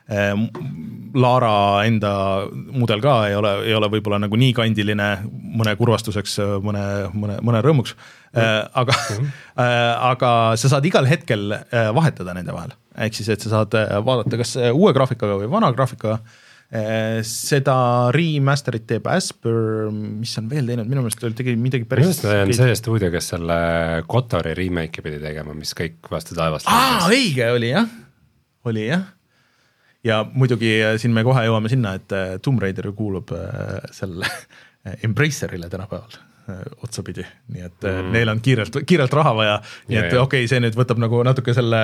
Lara enda mudel ka ei ole, ei ole võib-olla nagu nii kandiline mõne kurvastuseks, mõne, mõne, mõne rõõmuks, mm. aga, mm. aga sa saad igal hetkel vahetada nende vahel. Ehk siis, et sa saad vaadata kas uue graafikaga või vana graafikaga. Seda remasterit teeb Asper, mis on veel teinud, minu meelest oli tegi midagi päris... Minu meelest on see stuudio, kes selle Kotori remake pidi tegema, mis kõik vastu taevast. Aa, õige oli jah, oli jah. Ja muidugi siin me kohe jõuame sinna, et Tomb Raider kuulub selle Embracerile tänapäeval otsapidi, nii et mm. neil on kiirelt, kiirelt raha vaja, nii et okei, okay, see nüüd võtab nagu natuke selle,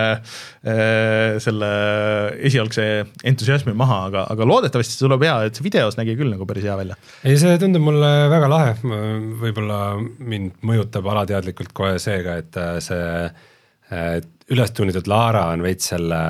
selle esialgse entusiasmi maha, aga, aga loodetavasti see tuleb hea, et see videos nägi küll nagu päris hea välja. Ei, see tundub mulle väga lahe, võib-olla mind mõjutab alateadlikult kohe seega, et see üles tunnitud Lara on veits selle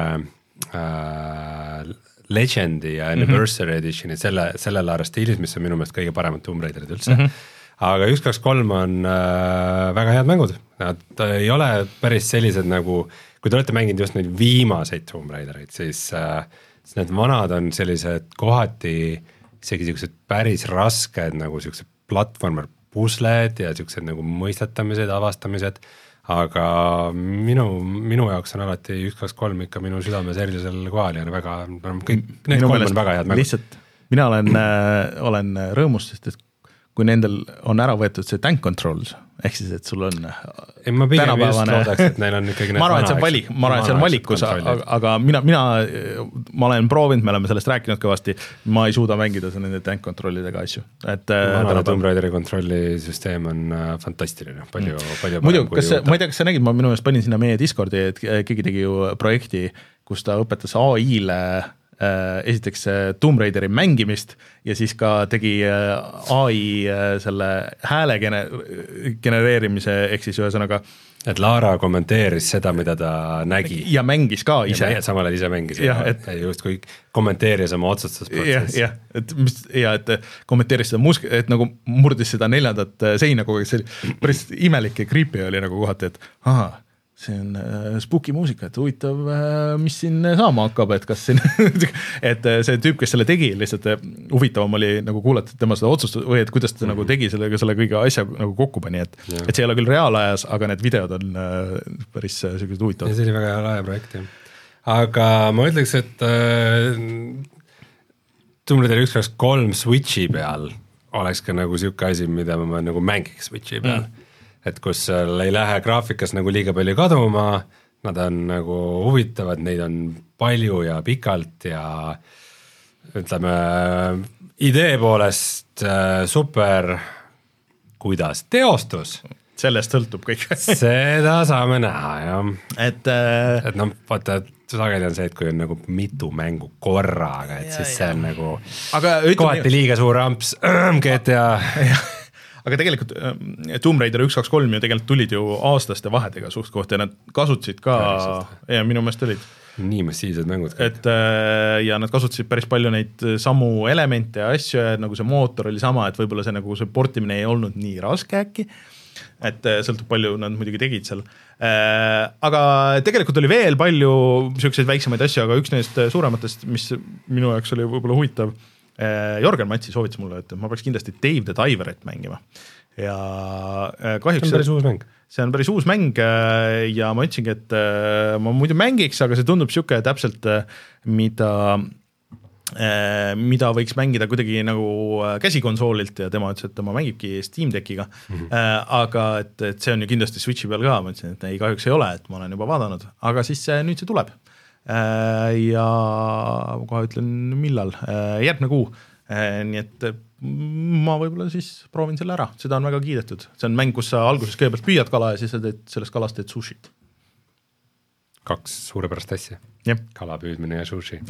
äh, Legendi ja Anniversary mm-hmm. Editioni selle, selle Lara stiilis, mis on minu meelest kõige paremad Tomb Raiderid üldse mm-hmm. aga üks, kaks, kolm on äh, väga head mängud, nad ei ole päris sellised nagu, kui te olete mänginud just neid viimaseid Tomb Raidereid, siis, äh, siis need vanad on sellised kohati isegi sellised päris rasked nagu sellised platvormer pusled ja sellised nagu mõistatamised, avastamised, aga minu, minu jaoks on alati üks, kaks, kolm ikka minu südames erilisel kohal ja väga, kõik, need kolm on väga head mängud. Lihtsalt mina olen, äh, olen rõõmus, sest et kui nendel on ära võetud see tank controls, ehk siis, et sul on ei, ma pigem just loodaks, et neil on ikkagi ma arvan, et see on valik, ma arvan, et see on valikus, aga, aga mina, mina, ma olen proovinud, me oleme sellest rääkinud kõvasti, ma ei suuda mängida nende tank controlidega asju. Et, ma Tomb Raideri kontrollisüsteem on fantastiline, palju, mm. palju muidu, kas, ma ei tea, kas sa nägid, ma minu meelest panin sinna meie Discordi, et keegi tegi ju projekti, kus ta õpetas A I-le esiteks Tomb Raideri mängimist ja siis ka tegi A I selle hääle genereerimise, ehk siis ühesõnaga et Lara kommenteeris seda, mida ta nägi ja mängis ka ise ja samal ajal ise mängis ja, et, ja just kui kommenteeris oma otsustusprotsessi ja, ja, et, mis, ja et kommenteeris seda musk-, et nagu murdis seda neljandat seina kogu aeg, see oli päris imelik ja creepy oli nagu kohati, et aha, see on äh, spooky muusika, et huvitav, äh, mis siin saama hakkab, et kas siin et see tüüp, kes selle tegi, lihtsalt huvitavam oli nagu kuulata tema seda otsust või et kuidas ta mm-hmm. nagu tegi sellega selle kõige asja nagu kokku pani, et, et see ei ole küll reaalajas, aga need videod on äh, päris äh, sellised huvitavad. See oli väga hea lae projekt, jah. Aga ma ütleks, et äh, Tomb Raider üks kaks kolm Switchi peal oleks ka nagu siuke asi, mida ma nagu mängiks Switchi peal. Mm. Et kus ei lähe graafikas nagu liiga palju kaduma, nad on nagu huvitavad, neid on palju ja pikalt ja ütleme, idee poolest super, kuidas teostus. Sellest sõltub kõik. Seda saame näha, jah. Et, äh... et noh, vaata, sageli on see, et kui on nagu mitu mängu korraga, et ja, siis see on ja. nagu aga kohati ütleme... liiga suur amps G T A aga tegelikult Tomb Raider üks kaks kolm ju tegelikult tulid ju aastaste vahedega suht kohta ja nad kasutasid ka ja minu meelest olid nii massiivsed mängud kõik. Et ja nad kasutasid päris palju neid samu elemente ja asju ja nagu see mootor oli sama, et võib-olla see nagu see portimine ei olnud nii raske äkki, et sõltub palju nad muidugi tegid seal. Aga tegelikult oli veel palju selliseid väiksemaid asju, aga üks neist suurematest, mis minu jaoks oli võib-olla huvitav, Jorgen Matsi soovitas mulle, et ma peaks kindlasti Dave the Diverit mängima ja kahjuks see on päris uus mäng, see on päris uus mäng ja ma ütlesingi, et ma muidu mängiks, aga see tundub siuke täpselt, mida mida võiks mängida kuidagi nagu käsikonsoolilt ja tema ütles, et tema mängibki Steam Deckiga mm-hmm. aga et, et see on ju kindlasti Switchi peal ka, ma ütlesin, et ei, kahjuks ei ole, et ma olen juba vaadanud, aga siis nüüd see tuleb ja kohe ütlen millal, järgmine kuu, nii et ma võib-olla siis proovin selle ära, seda on väga kiidetud, see on mäng, kus sa alguses kõigepealt püüad kala ja siis sa teed sellest kalast teed sushit. Kaks suurepärast asja, kala püüdmine ja sushi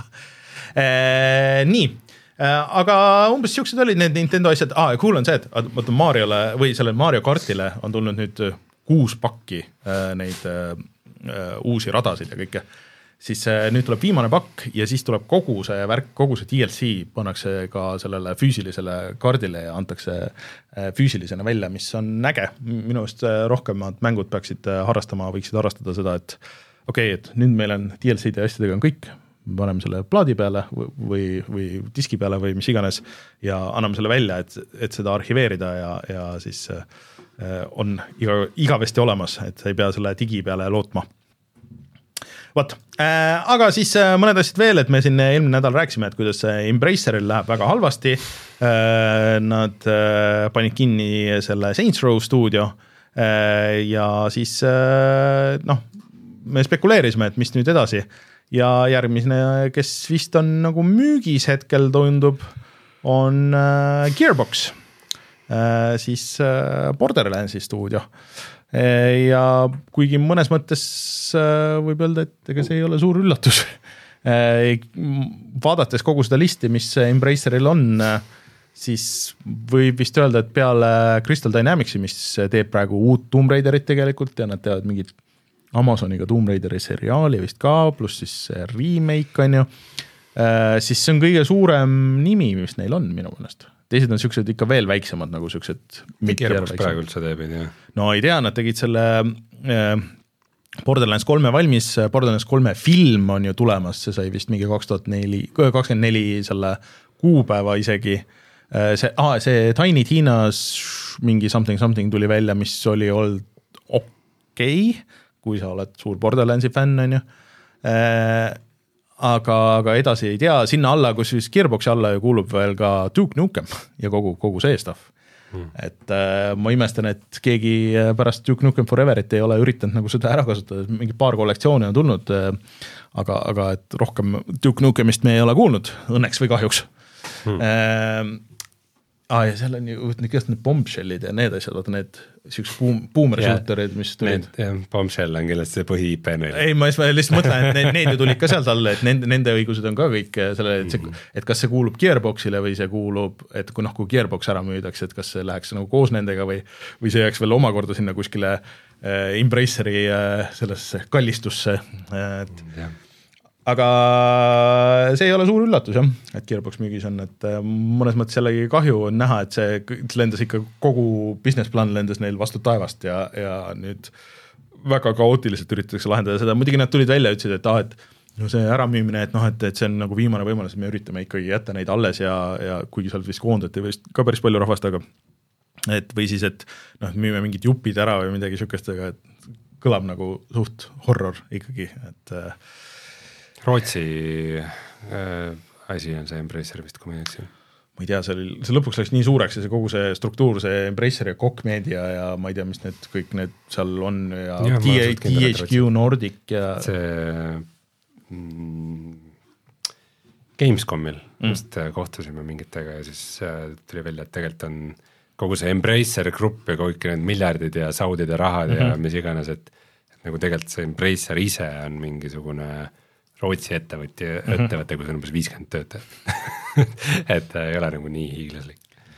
nii, aga umbes siuksed olid need Nintendo asjad, ah, cool on see, et vaata Mariole või selle Mario Kartile on tulnud nüüd kuus pakki neid uusi radasid ja kõike, siis nüüd tuleb viimane pakk ja siis tuleb kogu see värk, kogu see D L C pannakse ka sellele füüsilisele kaardile ja antakse füüsilisena välja, mis on äge. Minu eest rohkemad mängud peaksid harrastama, võiksid harrastada seda, et okei, okay, et nüüd meil on D L C-de asjadega on kõik, paneme selle plaadi peale või, või diski peale või mis iganes ja anname selle välja, et, et seda arhiveerida ja, ja siis on iga, igavesti olemas, et ei pea selle digi peale lootma. Võt, äh, aga siis äh, mõned asjad veel, et me siin eelmine nädal rääkisime, et kuidas Embraceril läheb väga halvasti. Äh, nad äh, panid kinni selle Saints Row stuudio äh, ja siis äh, noh, me spekuleerisime, et mis nüüd edasi ja järgmine, kes vist on nagu müügis hetkel tundub, on äh, Gearbox, äh, siis äh, Borderlandsi stuudio. Ja kuigi mõnes mõttes võib öelda, et ega see ei ole suur üllatus. Vaadates kogu seda listi, mis Embraceril on, siis võib vist öelda, et peale Crystal Dynamicsi, mis teeb praegu uut Tomb Raiderit tegelikult ja nad teevad mingit Amazoniga Tomb Raideri seriaali vist ka, pluss siis remake on ju, siis see on kõige suurem nimi, mis neil on minu mõnest. Teised on siuksed ikka veel väiksemad nagu siuksed. Gearbox praegu üldse teeb, ei tea. No ei tea, nad tegid selle äh, Borderlands kolme valmis, Borderlands kolme film on ju tulemas, see sai vist mingi kaks tuhat kakskümmend neli selle kuupäeva isegi. Äh, see, ah, see Tiny Tina's mingi something something tuli välja, mis oli olnud okei, okay, kui sa oled suur Borderlandsi fänn on ju. Äh, aga, aga edasi ei tea, sinna alla, kus siis Gearboxi alla ju kuulub veel ka Duke Nukem ja kogu, kogu see stuff. Hmm. Et äh, ma imestan, et keegi pärast Duke Nukem Foreverit ei ole üritanud nagu seda ära kasutada, mingi paar kollektsiooni on tulnud, äh, aga, aga et rohkem Duke Nukemist me ei ole kuulnud, õnneks või kahjuks. Hmm. Äh, ah, ja seal on ju need bombshellid ja need asjad, vaata need siuksed boom, boomer-shooterid, mis tulid. Need, bombshell on kindlasti see põhi-I P neil. Ei, ma lihtsalt mõtlen, et need, need ju tulid ka sealt alla, et nende, nende õigused on ka kõik selle, et, see, et kas see kuulub Gearboxile või see kuulub, et kui noh, kui Gearbox ära müüdaks, et kas see läheks nagu koos nendega või, või see jääks veel omakorda sinna kuskile äh, Embraceri äh, sellesse kallistusse, et ja. Aga see ei ole suur üllatus, jah, et Gearbox müügis on, et mõnes mõttes jällegi kahju on näha, et see lendas ikka kogu business plan lendas neil vastu taevast ja, ja nüüd väga kaootiliselt üritatakse lahendada seda, muidugi nad tulid välja ja ütlesid, et ah, et no see äramüümine, et noh, et, et see on nagu viimane võimalus, me üritame ikkagi jätta neid alles ja, ja kuigi seal vist koondati vist ka päris palju rahvast, aga et või siis, et noh, müüme mingid jupid ära või midagi sükestega, et kõlab nagu suht horror ikkagi, et Rootsi äh, asi on see Embracer vist, kui ma ei eksin. Ma ei tea, see, see lõpuks läks nii suureks ja see kogu see struktuur, see Embracer ja Koch Media ja ma ei tea, mis need kõik need seal on ja, ja T H Q Nordic ja see Gamescomil mm. just kohtusime mingitega ja siis tuli välja, et tegelikult on kogu see Embracer grupp ja kõik need miljardid ja saudid ja rahad mm -hmm. ja mis iganes, et, et nagu tegelikult see Embracer ise on mingisugune Rootsi ettevõtja mm -hmm. ettevõte, kus on umbes viiskümmend töötajat et ei ole nagu nii hiiglaslik.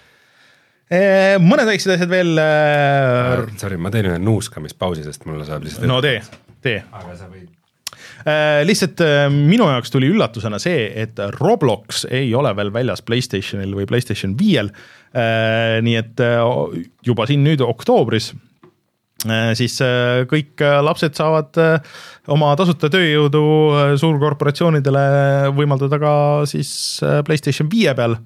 Mõned väiksed asjad veel äh... Sorry, ma teen ühe nuuskamispausi, sest mulle saab lihtsalt no tee, tee aga sa võid lihtsalt minu jaoks tuli üllatusena see, et Roblox ei ole veel väljas PlayStationil või PlayStation viiel, nii et juba siin nüüd oktoobris siis kõik lapsed saavad oma tasuta tööjõudu suurkorporatsioonidele võimaldada ka siis PlayStation viie peal.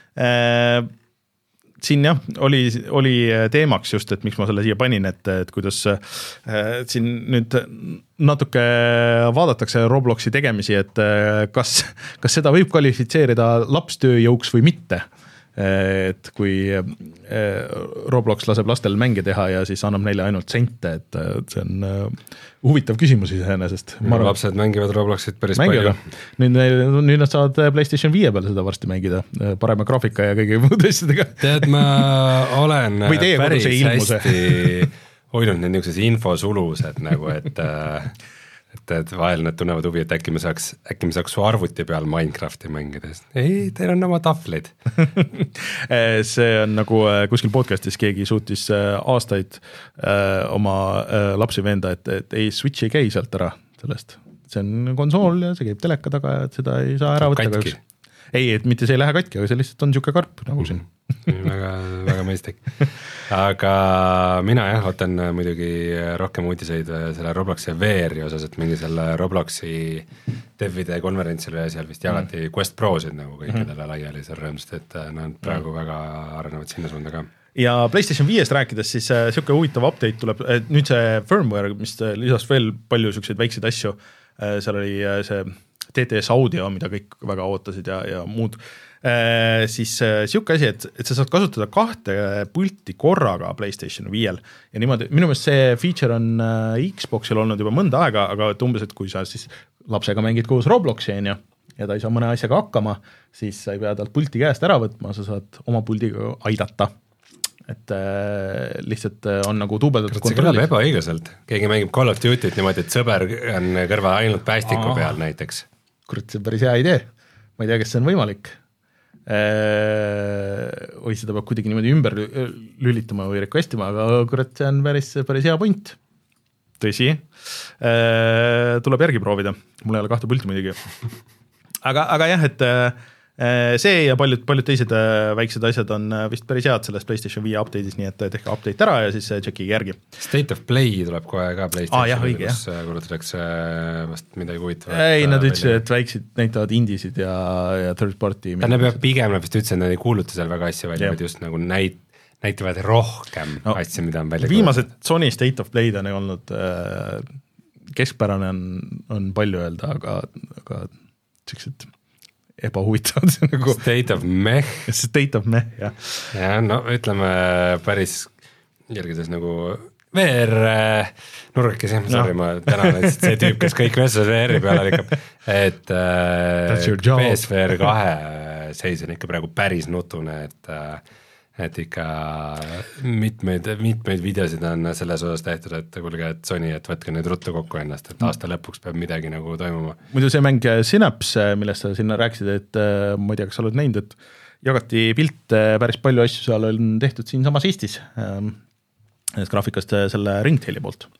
Siin jah, oli, oli teemaks just, et miks ma selle siia panin, et, et kuidas et siin nüüd natuke vaadatakse Robloxi tegemisi, et kas, kas seda võib kvalifitseerida lapstööjõuks või mitte. Et kui Roblox laseb lastel mänge teha ja siis annab neile ainult sente, et see on huvitav küsimus iseenesest. Lapsed mängivad Robloxit päris mängivad. palju. Nüüd, nüüd nad saavad PlayStation viie peal seda varsti mängida, parema graafika ja kõige muud asjadega. Tead, ma olen päris ilmuse? hästi hoidnud need niisuguses infosulus, et nagu, et et, et vahel nad tunnevad huvi, et äkki me saaks, äkki me saaks su arvuti peal Minecrafti mängida. Ei, teil on oma tahvlid. see on nagu kuskil podcastis keegi suutis aastaid oma lapsi veenda, et, et ei Switch ei käi sealt ära sellest. See on konsool ja see käib teleka taga ja et seda ei saa ära võtta. Katki. Ei, et mitte see ei lähe katki, aga see lihtsalt on niisugune karp nagu siin. väga, väga mõistik. Aga mina jah, ootan muidugi rohkem uudiseid selle Robloxi V R-i osas, et mingi selle Robloxi devide konverentsil ja seal vist jagati mm. Quest Prosid nagu kõikidele mm. laiali seal rõõmust, et nad praegu mm. väga arenevad sinna suunda ka. Ja PlayStation viiest rääkides, siis siuke huvitav update tuleb, et nüüd see firmware, mis lisas veel palju siukseid väikseid asju, seal oli see T T S audio, mida kõik väga ootasid ja, ja muud, siis siuke asi, et, et sa saad kasutada kahte pulti korraga PlayStation viiel ja niimoodi, minu meelest see feature on Xboxil olnud juba mõnda aega, aga et umbes, et kui sa siis lapsega mängid koos Robloxi on ja, ja ta ei saa mõne asjaga hakkama, siis sa ei pea talt pulti käest ära võtma, sa saad oma puldiga aidata. Et äh, lihtsalt on nagu tuubeldatud kontrollis. See kõlab ebaõiglaselt. Keegi mängib Call of Duty't niimoodi, et sõber on kõrval ainult päästiku Aa. peal näiteks. Kurat, see on päris hea idee. Ma ei tea, kas see on võimalik. Või seda peab kuidagi niimoodi ümber lülitama või requestima, aga kurat, see on päris, päris hea point. Tõsi. Tuleb järgi proovida. Mul ei ole kahte pulti muidugi. Aga, aga jah, et see ja paljud, paljud teised väiksed asjad on vist päris head selles PlayStation viie update'is, nii et tehke update ära ja siis tšekki järgi. State of Play tuleb kohe ka PlayStation, ah, jah, õige, kus kulutatakse vast midagi huvitavat. Ei, nad ütlesid, et väiksid näitavad indisid ja, ja third party. Ta näeb pigem, nad vist ütlesid, et nad ei kuuluta seal väga asja välja, vaid just nagu näit, näitavad rohkem no, asja, mida on välja viimased kuulutada. Sony State of Play'd on olnud äh, keskpärane on, on palju öelda, aga, aga siuksed ebahuvitavad. Nagu State of meh. State of meh, jah. Ja no ütleme päris jälgides nagu V R nurgakesi, no. sorry, ma tänan, et see tüüp, kes kõik vestlus V R-i peale likab, et P S V R kahe seis on ikka praegu päris nutune, et et ikka mitmeid, mitmeid videosid on selles osas tehtud, et kuulge, et Sony, et võtke nüüd ruttu kokku ennast, et aasta lõpuks peab midagi nagu toimuma. Muidu see mäng Synapse, millest sa sinna rääkisid, et ma ei tea, kas sa oled näinud, et jagati pilt, päris palju asju seal on tehtud siin samas Eestis, graafikast selle Ringtaili poolt.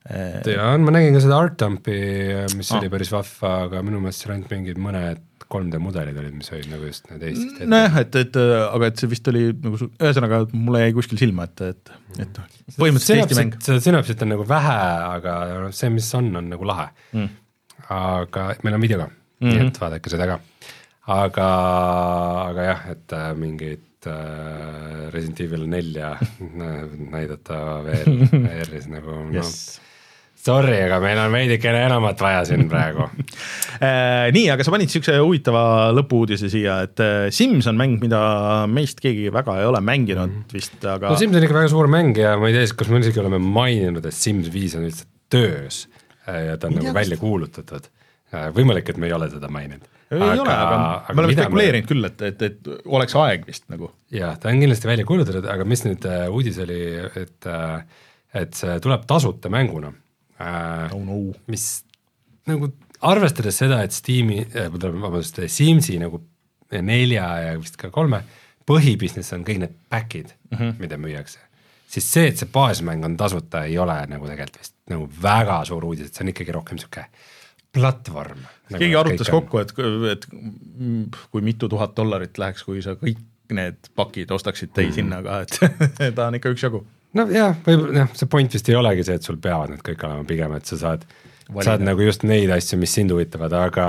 ja ma nägin ka seda Art Dumpi, mis ah. oli päris vahva, aga minu meelest seal ainult mingid mõned kolm D mudelid olid, mis olid nagu just need Eestist ette. Nojah, et, et aga et see vist oli nagu, ühesõnaga mulle jäi kuskil silma, et, et, et põhimõtteliselt Eesti mäng. Seda sünapsit on nagu vähe, aga see, mis on, on nagu lahe mm.. aga meil on video ka mm, -hmm. nii et vaadake seda ka. Aga, aga jah, et mingid äh, Resident Evil nelja näidata veel R-is nagu yes. no, sorry, aga meil on veidikene enamat vaja siin praegu Nii, aga sa panid niisuguse huvitava lõpuudise siia, et Sims on mäng, mida meist keegi väga ei ole mänginud mm. vist, aga no Sims on ikka väga suur mäng ja ma ei tea, kas me isegi oleme maininud, et Sims viis on üldse töös ja ta on nagu välja kuulutatud. Võimalik, et me ei ole seda maininud. Ei aga, ole, aga, aga me oleme spekuleerinud me... küll, et, et, et oleks aeg vist nagu. Jah, ta on kindlasti välja kuulutatud, aga mis nüüd uudis oli, et, et see tuleb tasuta mänguna. Äh, oh no. mis nagu arvestades seda, et Steam'i, vabandust, Simsi nagu nelja ja vist ka kolme põhibusiness on kõik need back'id mm, -hmm. mida müüakse, siis see, et see baasmäng on tasuta, ei ole nagu tegelikult vist nagu väga suur uudis, et see on ikkagi rohkem niisugune platvorm. Nagu keegi arutas kokku, et, et kui mitu tuhat dollarit läheks, kui sa kõik need pakid ostaksid täis mm. hinnaga, et ta on ikka üks jagu. No jah, või jah, see point vist ei olegi see, et sul peavad need kõik olema pigem, et sa saad, saad nagu just neid asju, mis sind huvitavad, aga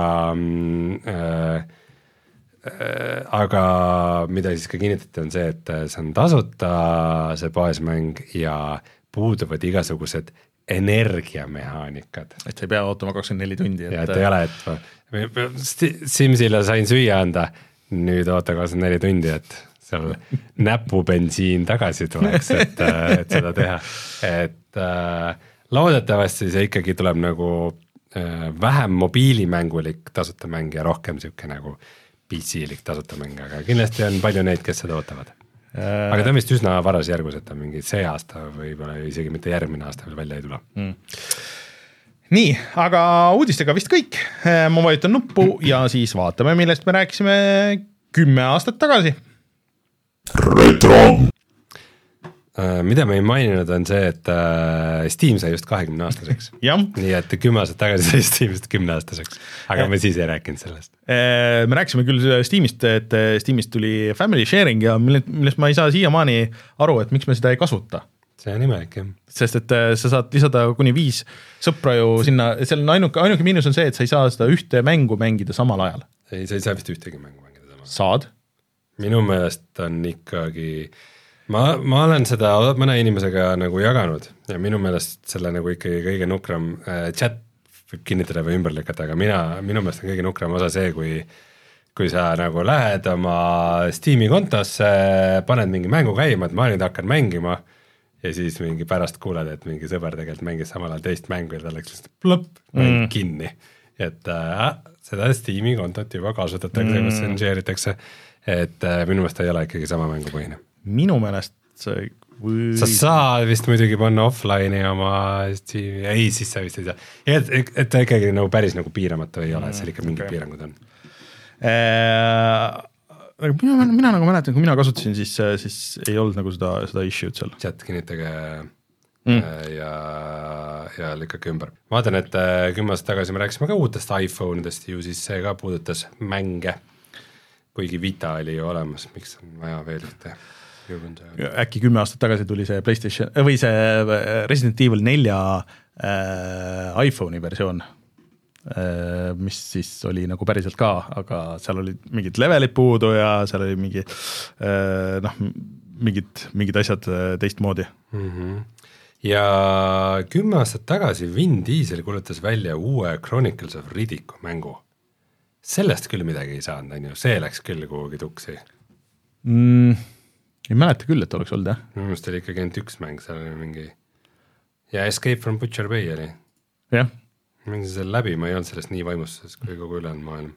äh, äh, aga mida siis ka kinnitati on see, et see on tasuta, see baasmäng ja puuduvad igasugused energiamehaanikad. Et sa ei pea ootama kakskümmend neli tundi. Et... Ja, et ei ole, et Simsile sain süüa anda, nüüd oota kakskümmend neli tundi, et seal näpubensiin tagasi tuleks, et, et seda teha. Et äh, loodetavasti see ikkagi tuleb nagu äh, vähem mobiilimängulik tasuta mäng ja rohkem siuke nagu P C-lik tasuta mäng, aga kindlasti on palju neid, kes seda ootavad. Äh... Aga ta on vist üsna varas järgus, et ta mingi see aasta võib-olla isegi mitte järgmine aasta veel välja ei tule. Mm. Nii, aga uudistega vist kõik. Ma vajutan nuppu ja siis vaatame, millest me rääkisime kümme aastat tagasi. Retro. Mida me ei maininud on see, et Steam sai just kahekümne aastaseks. Nii et kümme aastat tagasi sai Steamist kümne aastaseks, aga me siis ei rääkinud sellest. Me rääkisime küll Steamist, et Steamist tuli family sharing ja millest ma ei saa siiamaani aru, et miks me seda ei kasuta. See on imelik, jah. Sest et sa saad lisada kuni viis sõpra ju sinna, seal on ainuke, ainuke miinus on see, et sa ei saa seda ühte mängu mängida samal ajal. Ei, sa ei saa vist ühtegi mängu mängida samal ajal. Saad? Minu meelest on ikkagi, ma, ma olen seda mõne inimesega nagu jaganud ja minu meelest selle nagu ikkagi kõige nukram äh, chat võib kinnitada või ümber lükata, aga mina, minu meelest on kõige nukram osa see, kui, kui sa nagu lähed oma Steam'i kontosse, paned mingi mängu käima, et ma nüüd hakkan mängima ja siis mingi pärast kuuled, et mingi sõber tegelikult mängis samal ajal teist mängu ja ta läks lihtsalt plõpp, mäng mm. kinni. Et äh, seda Steam'i kontot juba kasutatakse mm., kus see enžeeritakse. Et äh, minu meelest ei ole ikkagi sama mängupõhine. Minu meelest see või... Sa saad vist muidugi panna offline'i oma Steam'i, ei, siis sa vist ei saa. Et, et ta ikkagi nagu päris nagu piiramatu ei ole, et seal ikka mingid okay. piirangud on. Äh, mina, mina nagu mäletan, kui mina kasutasin, siis, siis ei olnud nagu seda, seda issue'd seal. Chat kinnitage mm. ja, ja lükkake ümber. Ma vaatan, et kümme aastat tagasi me rääkisime ka uutest iPhone'idest, ju siis see ka puudutas mänge. Kuigi Vita oli ju olemas, miks on vaja veel ühte jõugunda. Äkki kümme aastat tagasi tuli see PlayStation või see Resident Evil nelja äh, iPhone'i versioon, äh, mis siis oli nagu päriselt ka, aga seal oli mingid levelid puudu ja seal oli mingi äh, noh, mingid, mingid asjad teistmoodi. Mm-hmm. Ja kümme aastat tagasi Vin Diesel kuulutas välja uue Chronicles of Riddick mängu. Sellest küll midagi ei saanud, on ju, see läks küll kuhugi tuksi. Mm, ei mäleta küll, et oleks olnud, jah. Minu meelest oli ikkagi ainult üks mäng, seal oli mingi ja Escape from Butcher Bay oli. Jah. Mingi seal läbi, ma ei olnud sellest nii vaimustuses kui kogu ülejäänud maailm.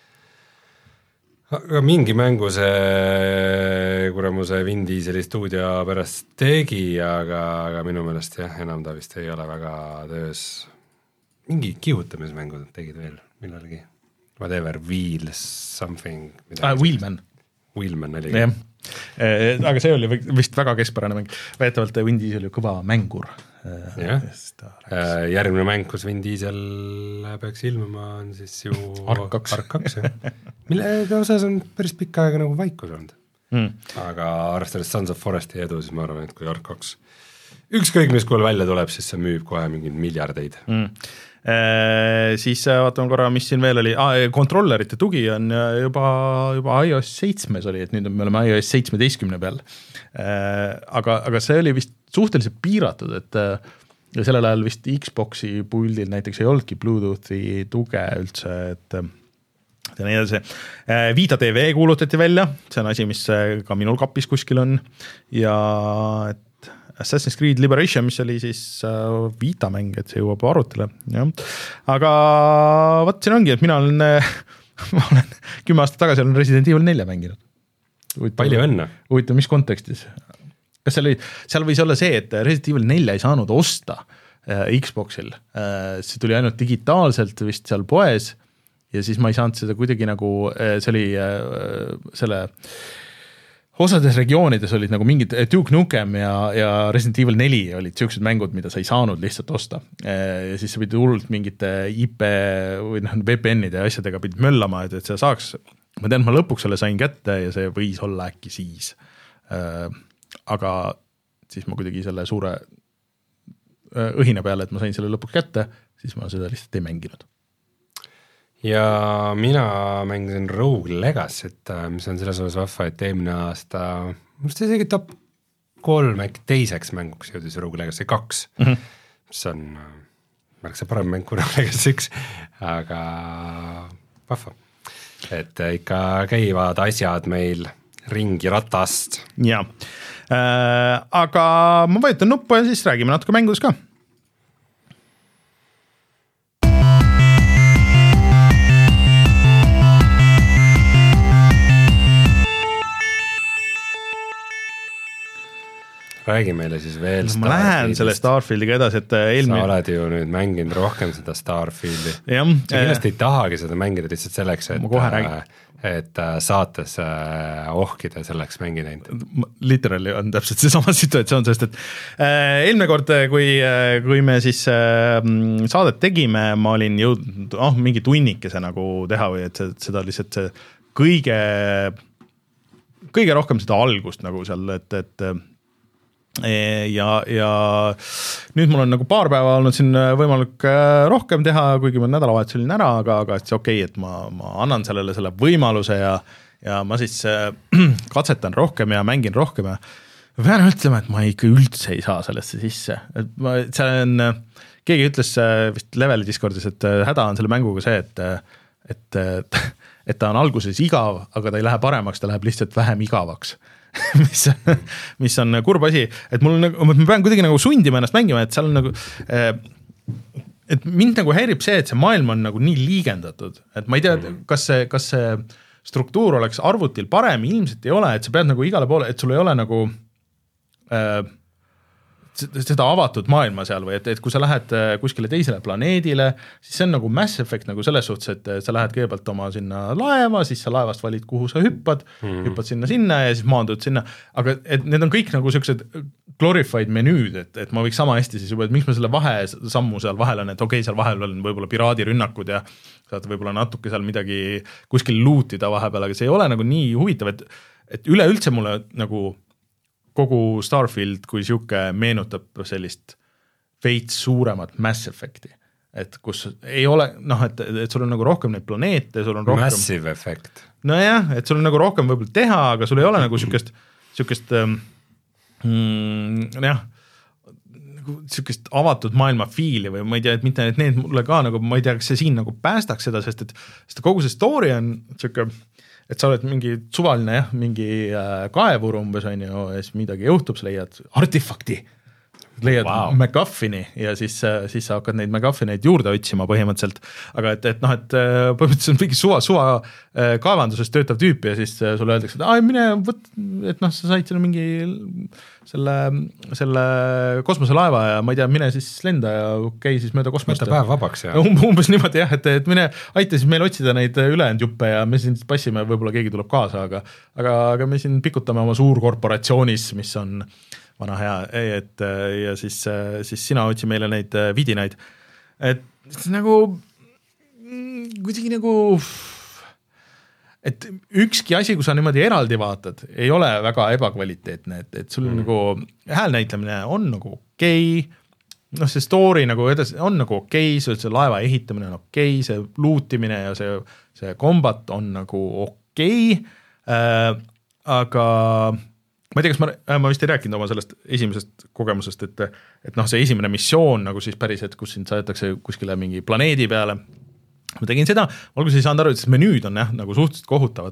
Aga mingi mängu see kuramuse Vin Dieseli stuudio pärast tegi, aga, aga minu meelest jah, enam ta vist ei ole väga töös. Mingi kihutamismängud tegid veel millalgi. Whatever, Wheels, something. Ah, Wheelman. Wheelman oli. jah, aga see oli vist väga keskpärane mäng, väetavalt Vin Diesel ju kõva mängur. jah, järgmine mäng, kus Vin Diesel peaks ilmuma, on siis ju Ark kaks, Ark kaks mille osas on päris pikka aega nagu vaikus olnud mm. aga arvestades Sons of Foresti edu, siis ma arvan, et kui Ark kaks ükskõik mis kuul välja tuleb, siis see müüb kohe mingeid miljardeid mm. E, siis vaatame korra, mis siin veel oli ah,, kontrollerite tugi on juba, juba iOS seitsmes oli, et nüüd me oleme iOS seitsmeteistkümne peal e, aga, aga see oli vist suhteliselt piiratud, et ja sellel ajal vist Xboxi puldil näiteks ei olnudki Bluetoothi tuge üldse, et ja nii edasi. Vita T V kuulutati välja, see on asi, mis ka minul kapis kuskil on ja et Assassin's Creed Liberation, mis oli siis uh, Vita mäng, et see jõuab arutele, jah. Aga võt siin ongi, et mina olen, ma olen kümme aastat tagasi olen Resident Evil nelja mänginud. Uitab, palju õnne. Huvitav, mis kontekstis? Kas seal, oli, seal võis olla see, et Resident Evil nelja ei saanud osta uh, Xboxil, uh, see tuli ainult digitaalselt vist seal poes ja siis ma ei saanud seda kuidagi nagu, uh, see oli uh, selle osades regioonides olid nagu mingid Duke Nukem ja, ja Resident Evil neli olid sellised mängud, mida sa ei saanud lihtsalt osta. Ja siis sa pidid hullult mingite I P või noh, V P N-ide ja asjadega pidid möllama, et, et seda saaks. Ma tean, ma lõpuks selle sain kätte ja see võis olla äkki siis. Aga siis ma kuidagi selle suure õhina peale, et ma sain selle lõpuks kätte, siis ma seda lihtsalt ei mänginud. Ja mina mängisin Rogue Legacy't, mis on selles osas vahva, et eelmine aasta, must isegi top kolm äkki teiseks mänguks jõudis Rogue Legacy kaks, mm -hmm. mis on märksa parem mäng kui Rogue Legacy üks, aga vahva. Et ikka käivad asjad meil ringi ratast. Ja, äh, aga ma vajutan nuppu ja siis räägime natuke mängudest ka. Räägi meile siis veel no, ma lähen selle Starfieldiga edasi, et eelmine... Sa oled ju nüüd mänginud rohkem seda Starfieldi. Ja, sa kindlasti äh... ei tahagi seda mängida lihtsalt selleks, et, et saates ohkida selleks mängi näinud. Literally on täpselt see sama situatsioon, sest et äh, eelmine kord, kui, kui me siis äh, saadet tegime, ma olin jõudnud oh, mingi tunnikese nagu teha või et seda lihtsalt see kõige, kõige rohkem seda algust nagu seal, et, et ja, ja nüüd mul on nagu paar päeva olnud siin võimalik rohkem teha, kuigi ma nädalavahetus olin ära, aga, aga see okei, et ma, ma annan sellele selle võimaluse ja, ja ma siis äh, katsetan rohkem ja mängin rohkem ja pean ütlema, et ma ikka üldse ei saa sellesse sisse. Et ma, see on, keegi ütles vist Leveli Discordis, et häda on selle mänguga see, et, et, et, et ta on alguses igav, aga ta ei lähe paremaks, ta läheb lihtsalt vähem igavaks. mis, mis on kurb asi, et mul nagu, ma pean kuidagi nagu sundima ennast mängima, et seal on nagu et mind nagu häirib see, et see maailm on nagu nii liigendatud, et ma ei tea, kas see, kas see struktuur oleks arvutil parem, ilmselt ei ole, et sa pead nagu igale poole, et sul ei ole nagu äh, seda avatud maailma seal või et, et kui sa lähed kuskile teisele planeedile, siis see on nagu Mass Effect nagu selles suhtes, et sa lähed kõigepealt oma sinna laeva, siis sa laevast valid, kuhu sa hüppad, mm-hmm. hüppad sinna sinna ja siis maandud sinna, aga et need on kõik nagu sellised glorified menüüd, et, et ma võiks sama hästi siis juba, et miks ma selle vahe sammu seal vahel on, et okei, seal vahel on võib-olla piraadirünnakud ja saad võib-olla natuke seal midagi kuskil luutida vahepeal, aga see ei ole nagu nii huvitav, et, et üleüldse mulle nagu kogu Starfield kui siuke meenutab sellist veits suuremat Mass Effecti, et kus ei ole, noh, et, et sul on nagu rohkem neid planeete, sul on rohkem... Massive Effect. No jah, et sul on nagu rohkem võib-olla teha, aga sul ei ole nagu siukest, siukest mm, jah, nagu siukest avatud maailma fiili või ma ei tea, et mitte et need mulle ka nagu, ma ei tea, kas see siin nagu päästaks seda, sest et sest kogu see story on siuke et sa oled mingi suvaline jah, mingi äh, kaevur umbes on ju, ja siis midagi juhtub, sa leiad artifakti. leiad wow. wow. MacGuffini ja siis, siis sa hakkad neid MacGuffineid juurde otsima põhimõtteliselt, aga et, et noh, et põhimõtteliselt on mingi suva, suva kaevanduses töötav tüüp ja siis sulle öeldakse, et ai, mine võt, et noh, sa said selle mingi selle, selle kosmoselaeva ja ma ei tea, mine siis lenda ja käi siis mööda kosmost. Võtta päev vabaks ja um, umbes niimoodi jah, et, et mine aita siis meil otsida neid ülejäänud juppe ja me siin passime, võib-olla keegi tuleb kaasa, aga, aga, aga me siin pikutame oma suurkorporatsioonis, mis on vana hea, et ja siis, siis sina otsi meile neid vidinaid. Et nagu kuidagi nagu, et ükski asi, kui sa niimoodi eraldi vaatad, ei ole väga ebakvaliteetne, et, et sul mm. nagu häälnäitlemine on nagu okei, noh see story nagu edasi on nagu okei, see laeva ehitamine on okei, see luutimine ja see, see kombat on nagu okei, äh, aga ma ei tea, kas ma, ma vist ei rääkinud oma sellest esimesest kogemusest, et, et noh, see esimene missioon nagu siis päris, et kus sind saadetakse kuskile mingi planeedi peale, ma tegin seda, alguses ei saanud aru, et siis menüüd on jah, nagu suhteliselt kohutavad,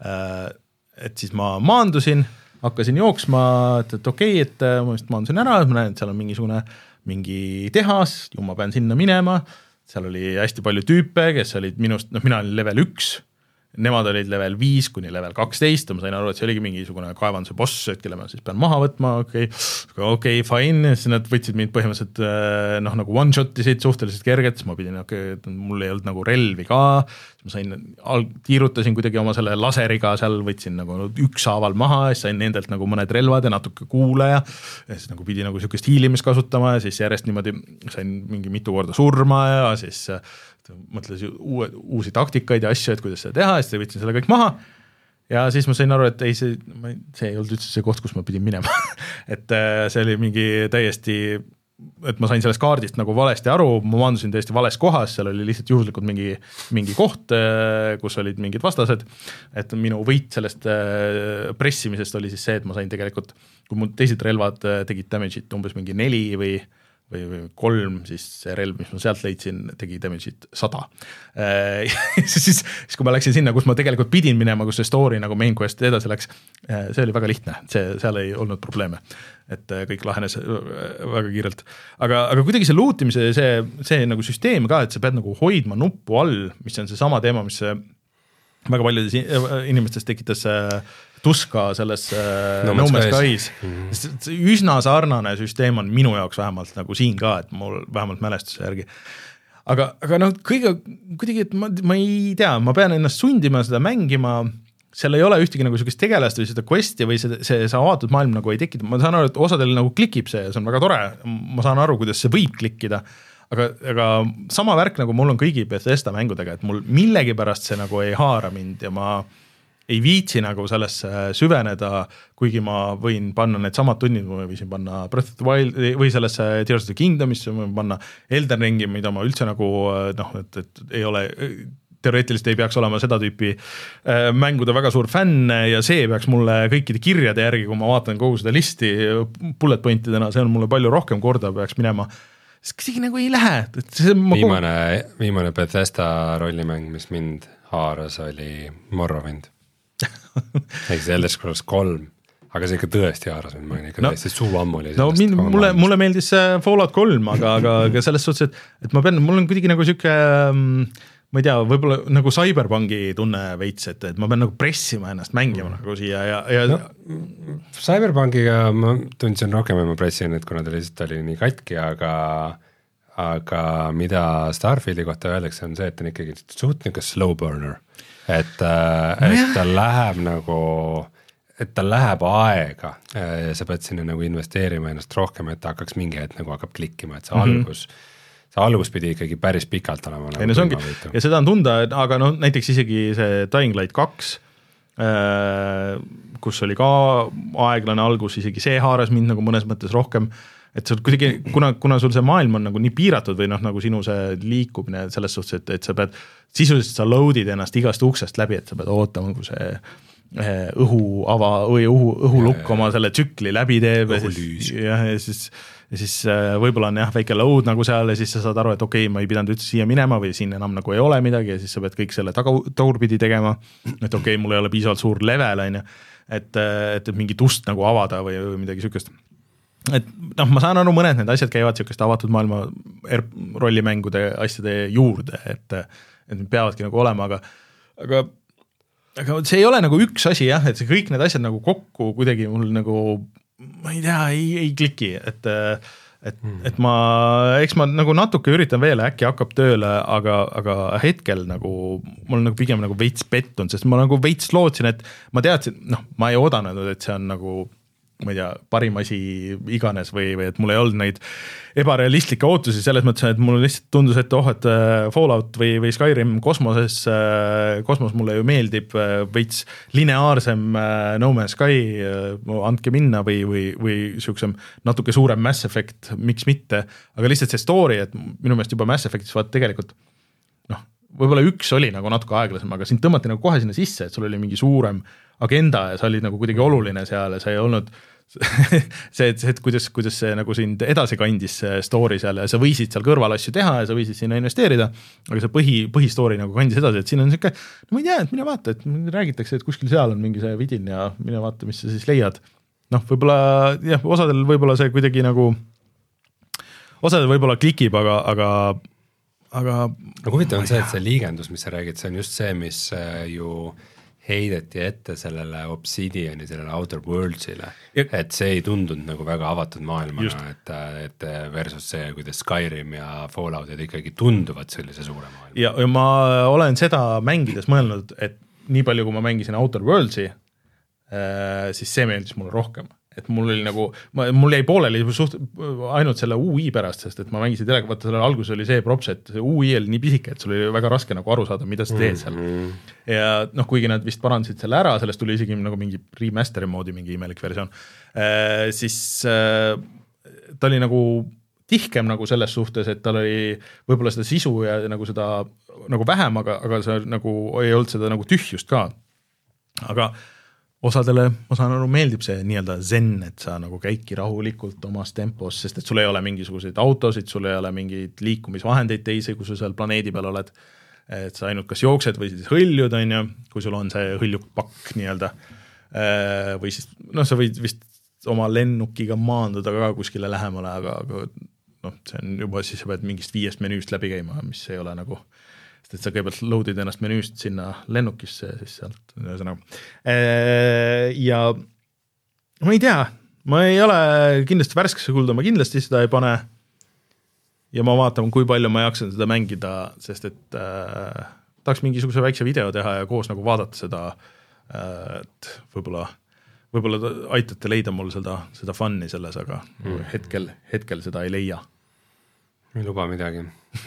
et siis ma maandusin, hakkasin jooksma, et, et okei, okay, et ma vist maandusin ära, ma näen, et seal on mingisugune mingi tehas, ju ma pean sinna minema, seal oli hästi palju tüüpe, kes olid minust, noh mina olin level üks, nemad olid level viis kuni level kaksteist, ma sain aru, et see oligi mingisugune kaevanduse boss, et kelle ma siis pean maha võtma, okei, okay, okei, okay, fine, siis nad võtsid mind põhimõtteliselt noh, nagu one-shotisid suhteliselt kergelt, siis ma pidin, okei, okay, mul ei olnud nagu relvi ka, ma sain, tiirutasin kuidagi oma selle laseriga seal, võtsin nagu ükshaaval maha, siis sain nendelt nagu mõned relvad ja natuke kuulaja, ja siis nagu pidi nagu niisugust hiilimist kasutama ja siis järjest niimoodi sain mingi mitu korda surma ja siis mõtles uue, uusi taktikaid ja asju, et kuidas seda teha, siis võtsin selle kõik maha ja siis ma sain aru, et ei, see, see ei olnud üldse see koht, kus ma pidin minema et see oli mingi täiesti, et ma sain sellest kaardist nagu valesti aru, ma maandusin täiesti vales kohas, seal oli lihtsalt juhuslikult mingi, mingi koht, kus olid mingid vastased, et minu võit sellest pressimisest oli siis see, et ma sain tegelikult, kui mu teised relvad tegid damage'it umbes mingi neli või või, või kolm, siis see relv, mis ma sealt leidsin, tegi damage'it sada. siis, siis kui ma läksin sinna, kus ma tegelikult pidin minema, kus see story nagu main quest edasi läks, see oli väga lihtne, see, seal ei olnud probleeme, et kõik lahenes väga kiirelt. Aga, aga kuidagi see luutimise, see, see nagu süsteem ka, et sa pead nagu hoidma nuppu all, mis on see sama teema, mis väga paljudes inimestes tekitas tuska selles no, No Man's Skies. Mm-hmm. Üsna sarnane süsteem on minu jaoks vähemalt nagu siin ka, et mul vähemalt mälestuse järgi. Aga, aga noh, kõige, kuidagi, et ma, ma ei tea, ma pean ennast sundima seda mängima, seal ei ole ühtegi nagu sellist tegelast või seda questi või see, see, see avatud maailm nagu ei tekita. Ma saan aru, et osadel nagu klikib see, see on väga tore, ma saan aru, kuidas see võib klikkida, aga, aga sama värk nagu mul on kõigi Bethesda mängudega, et mul millegipärast see nagu ei haara mind ja ma ei viitsi nagu sellesse süveneda, kuigi ma võin panna need samad tunnid, ma võisin panna Breath of the Wild või sellesse Tears of the Kingdomisse, ma võin panna Elden Ringi, mida ma üldse nagu noh, et, et ei ole, teoreetiliselt ei peaks olema seda tüüpi mängude väga suur fänn ja see peaks mulle kõikide kirjade järgi, kui ma vaatan kogu seda listi bullet pointidena, see on mulle palju rohkem korda peaks minema, siis isegi nagu ei lähe. See viimane, kogu... viimane Bethesda rollimäng, mis mind haaras, oli Morrowind. Ehk see Elder Scrolls kolm, aga see ikka tõesti haaras mind, ma olin ikka no, täiesti suu ammu oli no, mind, mulle, mulle meeldis Fallout kolm, aga, aga, aga selles suhtes, et, et ma pean, mul on kuidagi nagu siuke, ma ei tea, võib-olla nagu Cyberpunki tunne veits, et, et ma pean nagu pressima ennast mängima mm. nagu siia ja, ja no, Cyberpunkiga ma tundsin rohkem, et ma pressin, et kuna ta lihtsalt oli nii katki, aga aga mida Starfieldi kohta öeldakse, on see, et ta on ikkagi suht niisugune slow burner. Et, et ta läheb nagu, et ta läheb aega ja sa pead sinna nagu investeerima ennast rohkem, et ta hakkaks mingi hetk nagu hakkab klikkima, et see mm-hmm. algus, see algus pidi ikkagi päris pikalt olema. Nagu ja, ongi, ja seda on tunda, aga no näiteks isegi see Dying Light kaks, kus oli ka aeglane algus, isegi see haaras mind nagu mõnes mõttes rohkem, et sul kuidagi, kuna, kuna sul see maailm on nagu nii piiratud või noh, nagu sinu see liikumine selles suhtes, et, et sa pead, sisuliselt sa loadid ennast igast uksest läbi, et sa pead ootama, kui see õhu ava või õhu, õhulukk oma selle tsükli läbi teeb ja siis, ja, ja siis, ja siis võib-olla on jah, väike load nagu seal ja siis sa saad aru, et okei, okay, ma ei pidanud üldse siia minema või siin enam nagu ei ole midagi ja siis sa pead kõik selle taga, tagurpidi tegema, et okei okay,, mul ei ole piisavalt suur level, on ju, et, et mingi tust nagu avada või, või midagi sükest. et noh, ma saan aru, mõned need asjad käivad niisugust avatud maailma rollimängude asjade juurde, et, et need peavadki nagu olema, aga, aga, aga see ei ole nagu üks asi jah, et see kõik need asjad nagu kokku kuidagi mul nagu, ma ei tea, ei, ei kliki, et, et, mm. et ma, eks ma nagu natuke üritan veel, äkki hakkab tööle, aga, aga hetkel nagu, mul nagu pigem nagu veits pettunud, sest ma nagu veits lootsin, et ma teadsin, noh, ma ei oodanud, et see on nagu ma ei tea, parim asi iganes või, või et mul ei olnud neid ebarealistlikke ootusi selles mõttes, et mul lihtsalt tundus, et oh, et Fallout või, või Skyrim kosmoses, kosmos mulle ju meeldib, veits lineaarsem No Man's Sky, andke minna või, või, või siuksem natuke suurem Mass Effect, miks mitte, aga lihtsalt see story, et minu meelest juba Mass Effectis vaat tegelikult noh, võib-olla üks oli nagu natuke aeglasem, aga sind tõmmati nagu kohe sinna sisse, et sul oli mingi suurem agenda ja sa olid nagu kuidagi oluline seal ja sa ei olnud see, et, et kuidas, kuidas see nagu sind edasi kandis see story seal ja sa võisid seal kõrval asju teha ja sa võisid sinna investeerida, aga see põhi, põhistory nagu kandis edasi, et siin on niisugune, no ma ei tea, et mine vaata, et räägitakse, et kuskil seal on mingi see vidin ja mine vaata, mis sa siis leiad. Noh, võib-olla, jah, osadel võib-olla see kuidagi nagu, osadel võib-olla klikib, aga, aga aga no huvitav on see, et see liigendus, mis sa räägid, see on just see, mis ju heideti ette sellele Obsidiani, sellele Outer Worldsile, ja, et see ei tundunud nagu väga avatud maailmana, et, et versus see, kuidas Skyrim ja Fallouted ikkagi tunduvad sellise suure maailma. Ja, ja ma olen seda mängides mõelnud, et nii palju, kui ma mängisin Outer Worldsi, siis see meeldis mulle rohkem. Et mul oli nagu, mul jäi pooleli suht, ainult selle U I pärast, sest et ma mängisin telega, vaata selle alguses oli see props, et see U I oli nii pisike, et sul oli väga raske nagu aru saada, mida sa teed seal. Mm-hmm. Ja noh, kuigi nad vist parandasid selle ära, sellest tuli isegi nagu mingi remasteri moodi mingi imelik versioon, äh, siis äh, ta oli nagu tihkem nagu selles suhtes, et tal oli võib-olla seda sisu ja nagu seda nagu vähem, aga, aga see nagu ei olnud seda nagu tühjust ka. Aga osadele, ma saan aru, meeldib see nii-öelda zen, et sa nagu käidki rahulikult omas tempos, sest et sul ei ole mingisuguseid autosid, sul ei ole mingeid liikumisvahendeid teisi, kui sa seal planeedi peal oled, et sa ainult kas jooksed või siis hõljud, on ju, kui sul on see hõljupakk nii-öelda, või siis, noh, sa võid vist oma lennukiga maanduda ka kuskile lähemale, aga, aga noh, see on juba siis, sa pead mingist viiest menüüst läbi käima, mis ei ole nagu et sa kõigepealt loadid ennast menüüst sinna lennukisse ja siis sealt ja ma ei tea, ma ei ole kindlasti värskesse kulda, ma kindlasti seda ei pane ja ma vaatan, kui palju ma jaksan seda mängida, sest et äh, tahaks mingisuguse väikse video teha ja koos nagu vaadata seda, äh, et võib-olla võib-olla aitate leida mul seda, seda fun'i selles, aga mm. hetkel, hetkel seda ei leia. Ei luba midagi.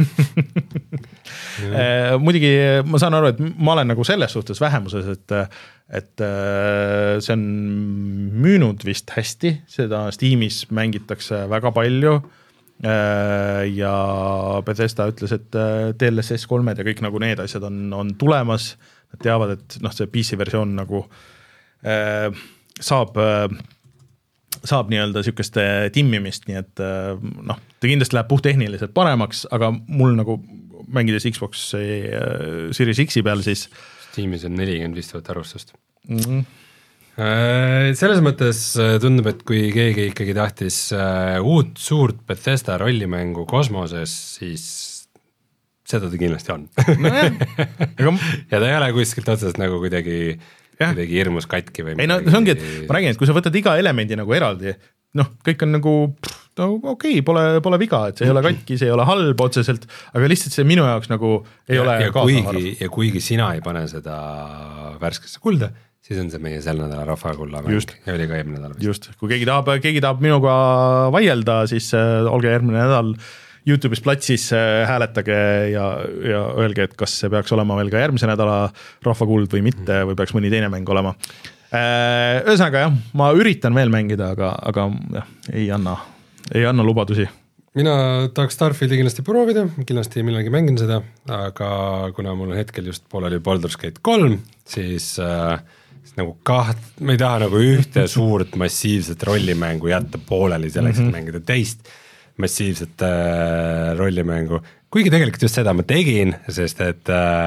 Muidugi ma saan aru, et ma olen nagu selles suhtes vähemuses, et, et see on müünud vist hästi, seda Steamis mängitakse väga palju ja Bethesda ütles, et D L S S kolm ja kõik nagu need asjad on, on tulemas, nad teavad, et noh, see P C versioon nagu äh, saab saab nii-öelda sükeste timmimist, nii et noh, ta kindlasti läheb puhttehniliselt paremaks, aga mul nagu mängides Xbox Series X-i peal siis Steamis on nelikümmend viis tuhat arvustust. Mm-hmm. Selles mõttes tundub, et kui keegi ikkagi tahtis uut suurt Bethesda rollimängu kosmoses, siis seda ta kindlasti on. No, ja ta ei ole kuskilt otsast nagu kuidagi kuidagi hirmus katki või ei no see ongi, et ma räägin, et kui sa võtad iga elemendi nagu eraldi, noh, kõik on nagu no, okei, okay, pole, pole viga, et see ei ole katki, see ei ole halb otseselt, aga lihtsalt see minu jaoks nagu ei ja, ole ja kuigi, ja kuigi sina ei pane seda värskesse kulda, siis on see meie sel nädala rahvakulla mäng ja oli ka eelmine nädal. Just, kui keegi tahab, keegi tahab minuga vaielda, siis äh, olge järgmine nädal YouTube'is platsis hääletage ja, ja öelge, et kas see peaks olema veel ka järgmise nädala rahvakuld või mitte, või peaks mõni teine mäng olema. Ühesõnaga jah, ma üritan veel mängida, aga, aga jah, ei anna, ei anna lubadusi. Mina tahaks Starfieldi kindlasti proovida, kindlasti millalgi mängin seda, aga kuna mul on hetkel just pooleli Baldur's Gate kolm, siis, äh, siis nagu kaht, ma ei taha nagu ühte suurt massiivset rollimängu jätta pooleli selleks, et mängida teist massiivset äh, rollimängu, kuigi tegelikult just seda ma tegin, sest et äh,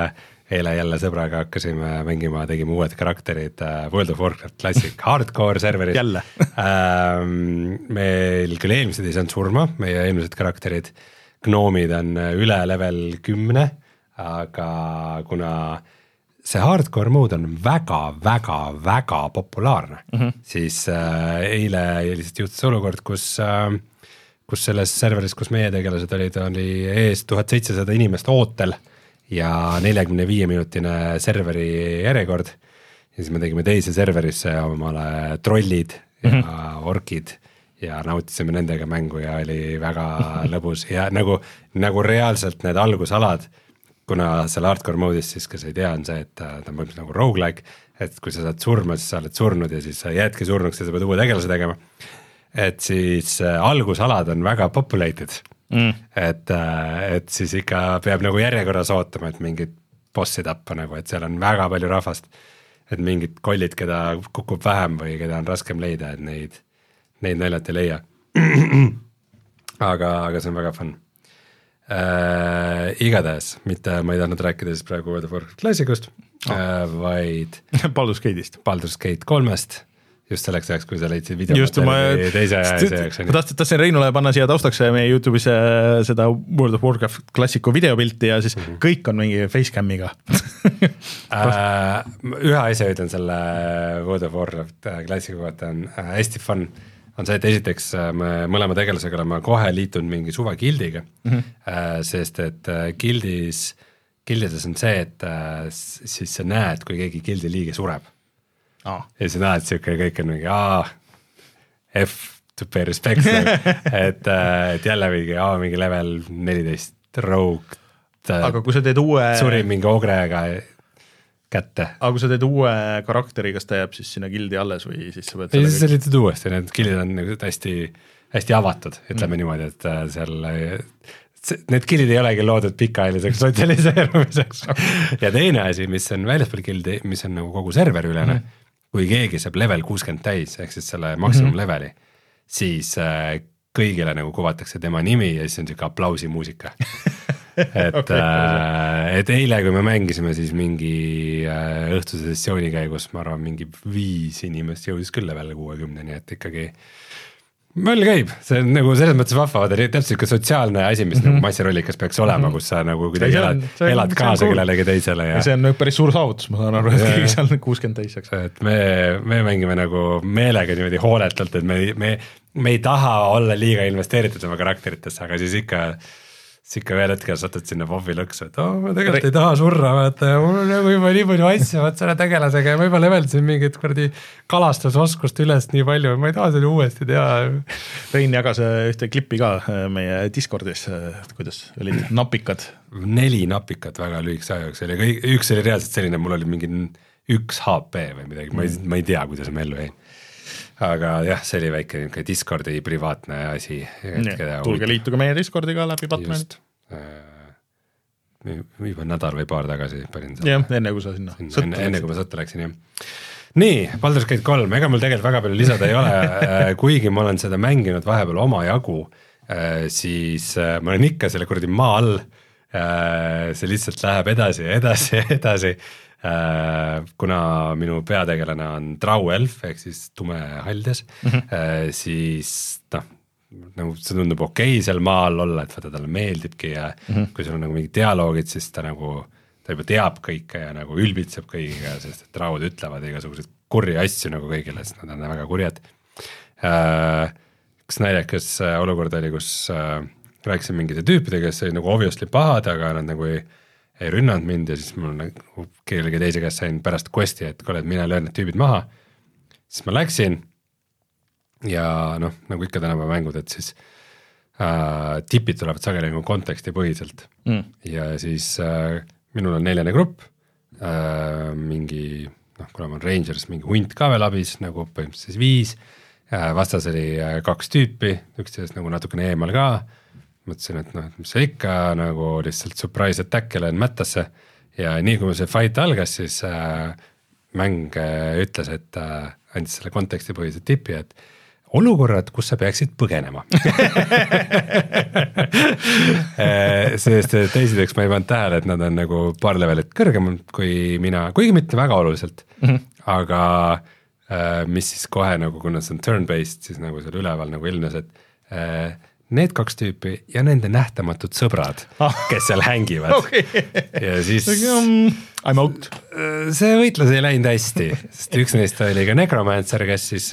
eile jälle sõbraga hakkasime mängima, tegime uued karakterid uh, World of Warcraft Classic Hardcore serveris. Jälle uh, meil küll eelmised ei saanud surma, meie eelmised karakterid, gnoomid on üle level kümne, aga kuna see hardcore mode on väga, väga, väga populaarne, mm-hmm. siis uh, eile lihtsalt juhtus olukord, kus uh, kus selles serveris, kus meie tegelased olid, oli ees tuhat seitsesada inimest ootel ja neljakümne viie minutine serveri järjekord. Ja siis me tegime teise serverisse omale trollid ja mm-hmm. orkid ja nautisime nendega mängu ja oli väga lõbus ja nagu, nagu reaalselt need algusalad, kuna selle hardcore mode'is siis, kes ei tea, on see, et ta on põhimõtteliselt nagu roguelike, et kui sa saad surma, siis sa oled surnud ja siis sa jäädki surnuks ja sa pead uue tegelase tegema. Et siis äh, algusalad on väga populated, mm. et, äh, et siis ikka peab nagu järjekorras ootama, et mingid bossi tappa nagu, et seal on väga palju rahvast, et mingid kollid, keda kukub vähem või keda on raskem leida, et neid, neid naljalt ei leia. aga, aga see on väga fun. Äh, igatahes, mitte ma ei tahtnud rääkida siis praegu World of Warcraft klassikust, oh. äh, vaid Baldur's Gate'ist. Baldur's Gate kolmest. Just selleks ajaks, kui sa leidsid videomaterjali teise ajaks. Ma tahtsin, tahtsin Reinule panna siia taustaks meie YouTube'is seda World of Warcraft klassiku videopilti ja siis mm-hmm. kõik on mingi facecamiga. äh, ühe asja ütlen selle World of Warcraft klassiku kohta on äh, hästi fun. On see, et esiteks me mõlema tegelasega oleme kohe liitunud mingi suva gildiga, mm-hmm. äh, sest et äh, gildis, gildides on see, et äh, siis sa näed, kui keegi gildi liige sureb. Oh. Ja sa näed siuke kõik on mingi aa, F to pay respect, et, et jälle mingi, aa, mingi level neliteist rogue. Aga kui sa teed uue... Suri mingi ogrega kätte. Aga kui sa teed uue karakteri, kas ta jääb siis sinna gildi alles või siis sa pead... Ei, siis sa liitad uuesti, need gildid on hästi, hästi avatud, ütleme mm. niimoodi, et seal... Need gildid ei olegi loodud pikaajaliseks sotsialiseerumiseks. Ja teine asi, mis on väljaspool gildi, mis on nagu kogu serveri ülene, mm. kui keegi saab level kuuskümmend täis, ehk siis selle maksimum mm-hmm. leveli, siis äh, kõigile nagu kuvatakse tema nimi ja siis on siuke aplausi muusika. et, okay, äh, et eile, kui me mängisime, siis mingi äh, õhtuse sessiooni käigus, ma arvan, mingi viis inimest jõudis küll level kuuekümne, nii et ikkagi möll käib, see on nagu selles mõttes vahva, vaata täpselt ka sotsiaalne asi, mis mm-hmm. nagu massirollikas peaks olema, kus sa nagu kuidagi elad, elad kaasa kellelegi teisele. Ja see on päris suur saavutus, ma saan aru, et keegi seal kuuskümmend täis saaks. Et me, me mängime nagu meelega niimoodi hooletult, et me, me, me ei taha olla liiga investeeritud oma karakteritesse, aga siis ikka siis ikka veel hetkel satud sinna Vovi lõksu, et oh, ma tegelikult Re... ei taha surra, vaata, mul on nagu juba nii palju asja, vaat selle tegelasega ja ma juba leveldasin mingit kordi kalastusoskust üles nii palju, ma ei taha selle uuesti teha. Rein jagas ühte klippi ka meie Discordis, kuidas olid napikad. Neli napikat väga lühikese aja, oli, üks oli reaalselt selline, mul oli mingi üks H P või midagi, mm. ma, ei, ma ei tea, kuidas ma ellu jäin. Aga jah, see oli väike Discordi privaatne asi. Tulge liituge meie Discordiga läbi Batmanit. Juba nädal või paar tagasi panin seda. Jah, enne kui sa sinna sõtta enne, enne kui ma sõtta läksin, jah. Nii, Baldur's Gate kolm, ega mul tegelikult väga palju lisada ei ole, kuigi ma olen seda mänginud vahepeal oma jagu, siis ma olen ikka selle kuradi maa all, see lihtsalt läheb edasi ja edasi ja edasi, kuna minu peategelane on trauelf, ehk siis tume haldes, mm-hmm. siis noh, nagu see tundub okei seal maa all olla, et vaata talle meeldibki ja mm-hmm. kui sul on nagu mingi dialoogid, siis ta nagu, ta juba teab kõike ja nagu ülbitseb kõigiga, sest et traud ütlevad igasuguseid kurja asju nagu kõigile, sest nad on väga kurjad. Üks naljakas olukord oli, kus rääkisin mingite tüüpidega, kes oli nagu obviously pahad, aga nad nagu ei ei rünnanud mind ja siis mul nagu kellegi teise käest sain pärast questi, et kuule, et mina löön need tüübid maha. Siis ma läksin ja noh, nagu ikka tänapäeva mängud, et siis äh, tipid tulevad sageli nagu konteksti põhiselt mm. ja siis äh, minul on neljane grupp, äh, mingi, noh, kuna ma on Rangers, mingi hunt ka veel abis, nagu põhimõtteliselt viis, äh, vastas oli äh, kaks tüüpi, üksteisest nagu natukene eemal ka, mõtlesin, et noh, et mis see ikka nagu lihtsalt surprise attack elen mättasse ja nii kui see fight algas, siis äh, mäng äh, ütles, et äh, andis selle konteksti põhise tipi, et olukorrad, kus sa peaksid põgenema sest teiseks ma ei pannud tähele, et nad on nagu paar levelit kõrgemal kui mina, kuigi mitte väga oluliselt mm, -hmm. aga äh, mis siis kohe nagu, kuna see on turn-based, siis nagu seal üleval nagu ilmnes, et äh, need kaks tüüpi ja nende nähtamatud sõbrad ah., kes seal hängivad okay. ja siis I'm out. See võitlus ei läinud hästi, sest üks neist oli ka Necromancer, kes siis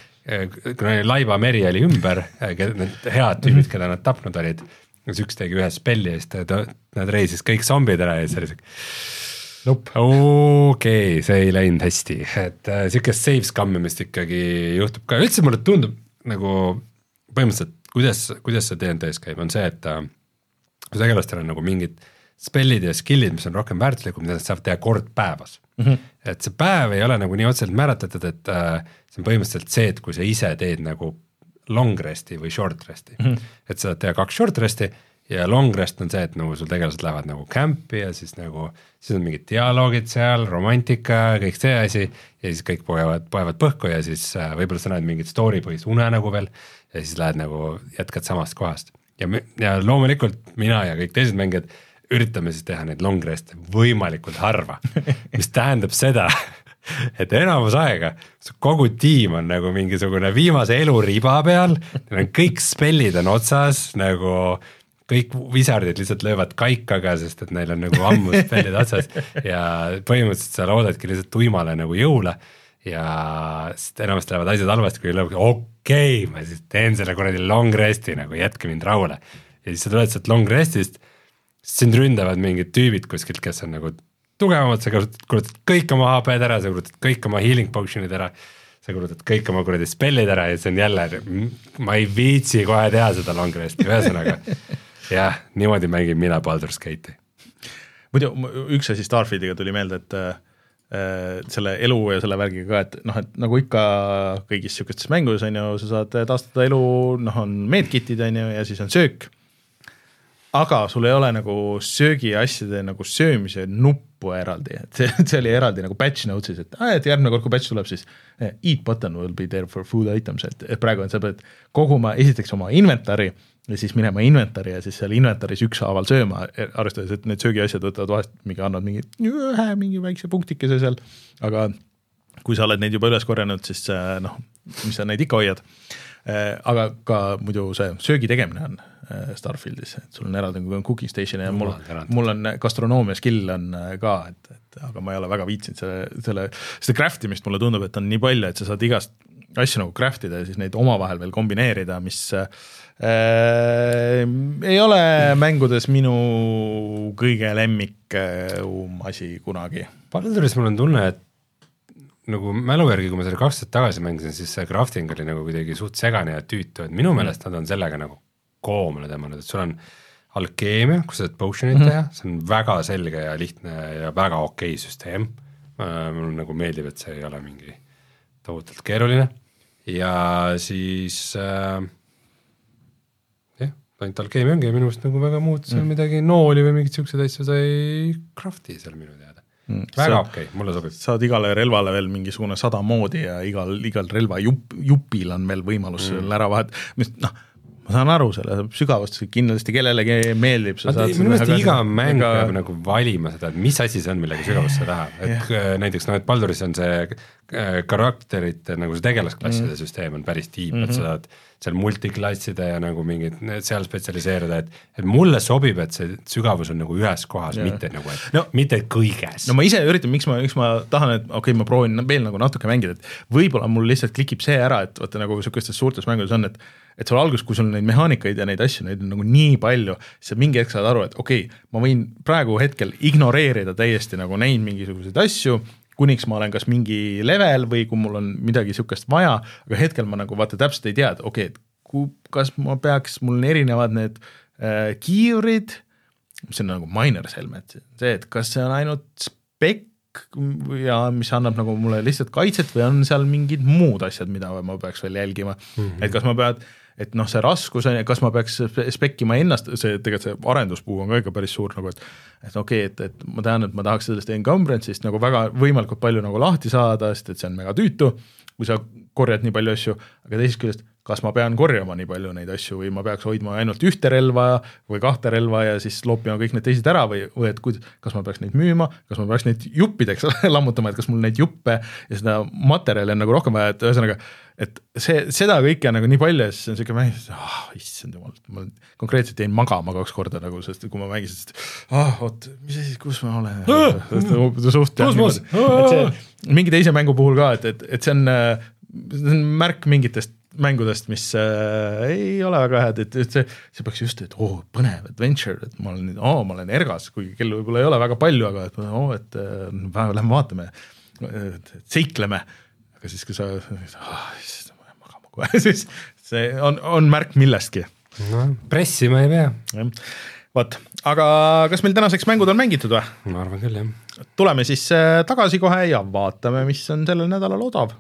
kuna laiva meri oli ümber, need head tüübid, keda nad tapnud olid, siis üks tegi ühe spelli ja siis nad reisis kõik zombid ära ja siis oli nope. okei, okay, see ei läinud hästi, et äh, siukest save scammimist ikkagi juhtub ka, üldse mulle tundub nagu põhimõtteliselt, kuidas, kuidas see D and D-s käib, on see, et äh, tegelastel on nagu mingid spellid ja skillid, mis on rohkem väärtuslikud, mida nad saavad teha kord päevas mm. -hmm. et see päev ei ole nagu nii otseselt määratletud, et äh, see on põhimõtteliselt see, et kui sa ise teed nagu long resti või short resti mm, -hmm. et sa saad teha kaks short resti ja long rest on see, et nagu sul tegelased lähevad nagu campi ja siis nagu, siis on mingid dialoogid seal, romantika, kõik see asi ja siis kõik poevad, poevad põhku ja siis äh, võib-olla sa näed mingit story põhist une nagu veel ja siis lähed nagu, jätkad samast kohast. Ja, ja loomulikult mina ja kõik teised mängijad üritame siis teha neid long rest'e võimalikult harva, mis tähendab seda, et enamus aega kogu tiim on nagu mingisugune viimase elu riba peal, kõik spellid on otsas, nagu kõik wizardid lihtsalt löövad kaikaga, sest et neil on nagu ammu spellid otsas ja põhimõtteliselt sa loodadki lihtsalt tuimale nagu jõule ja enamasti lähevad asjad halvasti, kui lõpuks okei okay,, ma siis teen selle kuradi long resti, nagu jätke mind rahule. Ja siis sa tuled sealt long restist, sind ründavad mingid tüübid kuskilt, kes on nagu tugevamad, sa kulutad kõik oma H P-d ära, sa kulutad kõik oma healing potion'id ära, sa kulutad kõik oma kuradi spellid ära ja see on jälle, ma ei viitsi kohe teha seda long resti, ühesõnaga jah, niimoodi mängin mina Baldur's Gate'i. Muidu üks asi Starfieldiga tuli meelde, et äh, selle elu ja selle värgiga ka, et noh, et nagu ikka kõigis sihukestes mängus on ju, sa saad taastada elu, noh on medkitid on ju ja siis on söök, aga sul ei ole nagu söögiasjade nagu söömise nuppu eraldi, et see, see oli eraldi nagu patch notes'is, et, ah, et järgmine kord, kui patch tuleb, siis eat button will be there for food items, et, et praegu on sa pead koguma esiteks oma inventari ja siis minema inventari ja siis seal inventaris ükshaaval sööma, arvestades, et need söögiasjad võtavad vahest mingi, annavad mingi ühe mingi väikse punktikese seal, aga kui sa oled neid juba üles korjanud, siis noh, mis sa neid ikka hoiad. Aga ka muidu see söögi tegemine on Starfieldis, et sul on eraldi cooking station ja mul, mul on gastronoomia skill on ka, et, et aga ma ei ole väga viitsinud selle, selle, seda craftimist mulle tundub, et on nii palju, et sa saad igast asju nagu craftida ja siis neid omavahel veel kombineerida, mis äh, ei ole mängudes minu kõige lemmikum asi kunagi. Balduris mul on tunne, et nagu mälu järgi, kui ma selle kaks aastat tagasi mängisin, siis see crafting oli nagu kuidagi suht segane ja tüütu, et minu meelest nad on sellega nagu koomale tõmmanud, et sul on alkeemia, kus sa saad potion'id teha, see on väga selge ja lihtne ja väga okei süsteem. Mul nagu meeldib, et see ei ole mingi tohutult keeruline ja siis äh, jah, ainult alkeemia ongi ja minu arust nagu väga muud seal mm. midagi nooli või mingid siuksed asju sa ei crafti seal minu teada. Mm. Väga okei, okay, mulle sobib. Saad igale relvale veel mingisugune sada moodi ja igal, igal relva jupp, jupil on veel võimalus mm. ära vahet, mis noh, ma saan aru selle sügavust, kindlasti kellelegi meeldib. Minu meelest iga mäng ega... peab nagu valima seda, et mis asi see on, millega sügavust sa tahab. Et yeah. näiteks no, et Balduris on see karakterite, nagu see tegelasklasside mm. süsteem on päris tiip, mm -hmm. et sa saad seal multiklasside ja nagu mingid seal spetsialiseeruda, et, et mulle sobib, et see sügavus on nagu ühes kohas, yeah. mitte nagu, et no, mitte kõiges. No ma ise üritan, miks ma, miks ma tahan, et okei okay,, ma proovin veel nagu natuke mängida, et võib-olla mul lihtsalt klikib see ära, et vaata nagu sihukestes suurtes mängudes on, et et sul algus, kui sul neid mehaanikaid ja neid asju, neid on nagu nii palju, siis mingi hetk saad aru, et okei, okay, ma võin praegu hetkel ignoreerida täiesti nagu neid mingisuguseid asju, kuniks ma olen kas mingi level või kui mul on midagi sihukest vaja, aga hetkel ma nagu vaata täpselt ei tea, et okei, okay, et kas ma peaks, mul on erinevad need äh, kiivrid, see on nagu miner's helmet, see, et kas see on ainult spek ja mis annab nagu mulle lihtsalt kaitset või on seal mingid muud asjad, mida ma peaks veel jälgima, mm -hmm. et kas ma pead et noh, see raskus on ja kas ma peaks spekkima ennast, see tegelikult see arenduspuu on ka ikka päris suur nagu, et et okei okay,, et, et ma tean, et ma tahaks sellest encumbrance'ist nagu väga võimalikult palju nagu lahti saada, sest et see on mega tüütu, kui sa korjad nii palju asju, aga teisest küljest, kas ma pean korjama nii palju neid asju või ma peaks hoidma ainult ühte relva või kahte relva ja siis loopima kõik need teised ära või, või et kui, kas ma peaks neid müüma, kas ma peaks neid juppideks lammutama, et kas mul neid juppe ja seda materjali on nagu rohkem vaja, et ühesõnaga, et see, seda kõike on nagu nii palju ja siis on siuke mäng, ah, issand jumal, ma konkreetselt jäin magama kaks korda nagu, sest kui ma mängisin, sest ah, oot, mis asi, kus ma olen suht kosmos, mingi teise mängu puhul ka, et, et, et see on, see on märk mingitest mängudest, mis äh, ei ole väga head, et, et see, see peaks just, et oo, oh, põnev adventure, et ma olen, oh, ma olen ergas, kuigi kell võib-olla ei ole väga palju, aga et, oh, et äh, lähme vaatame, seikleme, aga siis, kui sa oh, siis ma jään magama kohe, siis see on, on märk millestki. No, pressima ei pea. Vaat, aga kas meil tänaseks mängud on mängitud või? Ma arvan küll, jah. Tuleme siis tagasi kohe ja vaatame, mis on sellel nädalal odav.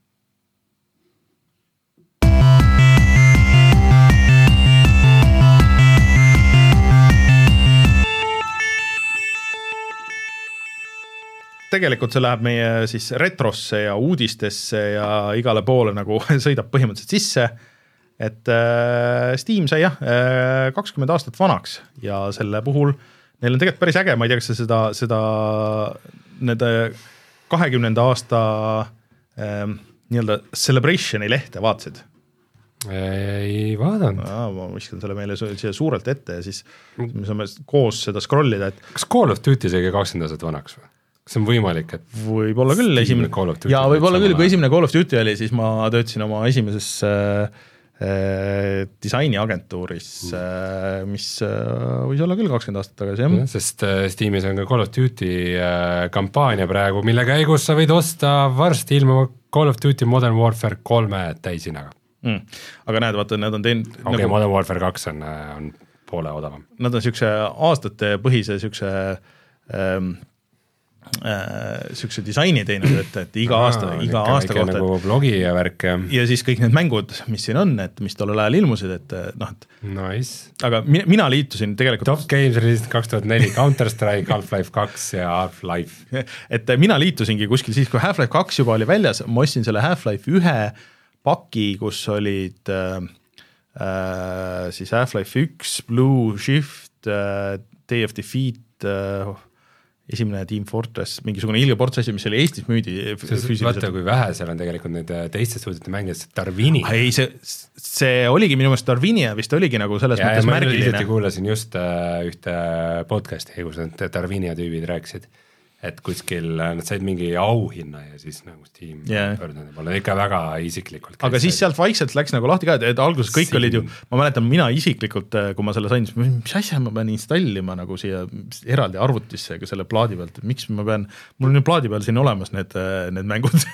Tegelikult see läheb meie siis retrosse ja uudistesse ja igale poole nagu sõidab põhimõtteliselt sisse, et äh, Steam sai jah, äh, kakskümmend aastat vanaks ja selle puhul neil on tegelikult päris äge, ma ei tea, kas sa seda, seda nende kahekümnenda aasta äh, nii-öelda celebrationi lehte vaatasid? Ei vaadanud. Aa, ma viskan selle meile siia suurelt ette ja siis me saame koos seda scrollida. Et... Kas Call of Duty sai kakskümmend aastat vanaks või? See on võimalik, et võib-olla küll esimene ja võib-olla küll, kui esimene Call of Duty oli, siis ma töötasin oma esimeses äh, äh, disainiagentuuris, äh, mis äh, võis olla küll kakskümmend aastat tagasi, jah. Sest äh, Steamis on ka Call of Duty äh, kampaania praegu, mille käigus sa võid osta varsti ilma Call of Duty Modern Warfare kolme täisinaga. Mm. Aga näed, vaata, nad on teinud... Okei, okay, nagu, Modern Warfare kaks on, on poole odavam. Nad on siukse aastate põhise siukse... Ähm, siukse disaini teinud, et, et iga Aa, aasta, iga aasta kohta. Nagu blogi ja värk. Ja siis kõik need mängud, mis siin on, et mis tollel ajal ilmusid, et noh, et nice. Aga mina, mina liitusin tegelikult... Top Games released kaks tuhat neli, Counter-Strike, Half-Life kaks ja Half-Life. Et mina liitusingi kuskil siis, kui Half-Life kaks juba oli väljas, ma ostsin selle Half-Life ühe paki, kus olid äh, siis Half-Life üks, Blue Shift, äh, Day of Defeat, äh, esimene Team Fortress, mingisugune ilgeports asi, mis oli Eestis müüdi füüsiliselt. Vaata, kui vähe seal on tegelikult need teistest suudete mängijad, Darwini. Ei, see, see oligi minu meelest Darwini ja vist oligi nagu selles ja, mõttes märgiline. Ma kuulasin just uh, ühte podcasti, kus need Darwini tüübid rääkisid, et kuskil nad said mingi auhinna ja siis nagu Steam yeah. pöördunud, pole ikka väga isiklikult. Aga siis sealt vaikselt läks nagu lahti ka, et alguses kõik Siin. Olid ju, ma mäletan, mina isiklikult, kui ma selle sain, mis asja ma pean installima nagu siia eraldi arvutisse selle plaadi pealt, et miks ma pean, mul on ju plaadi peal siin olemas need, need mängud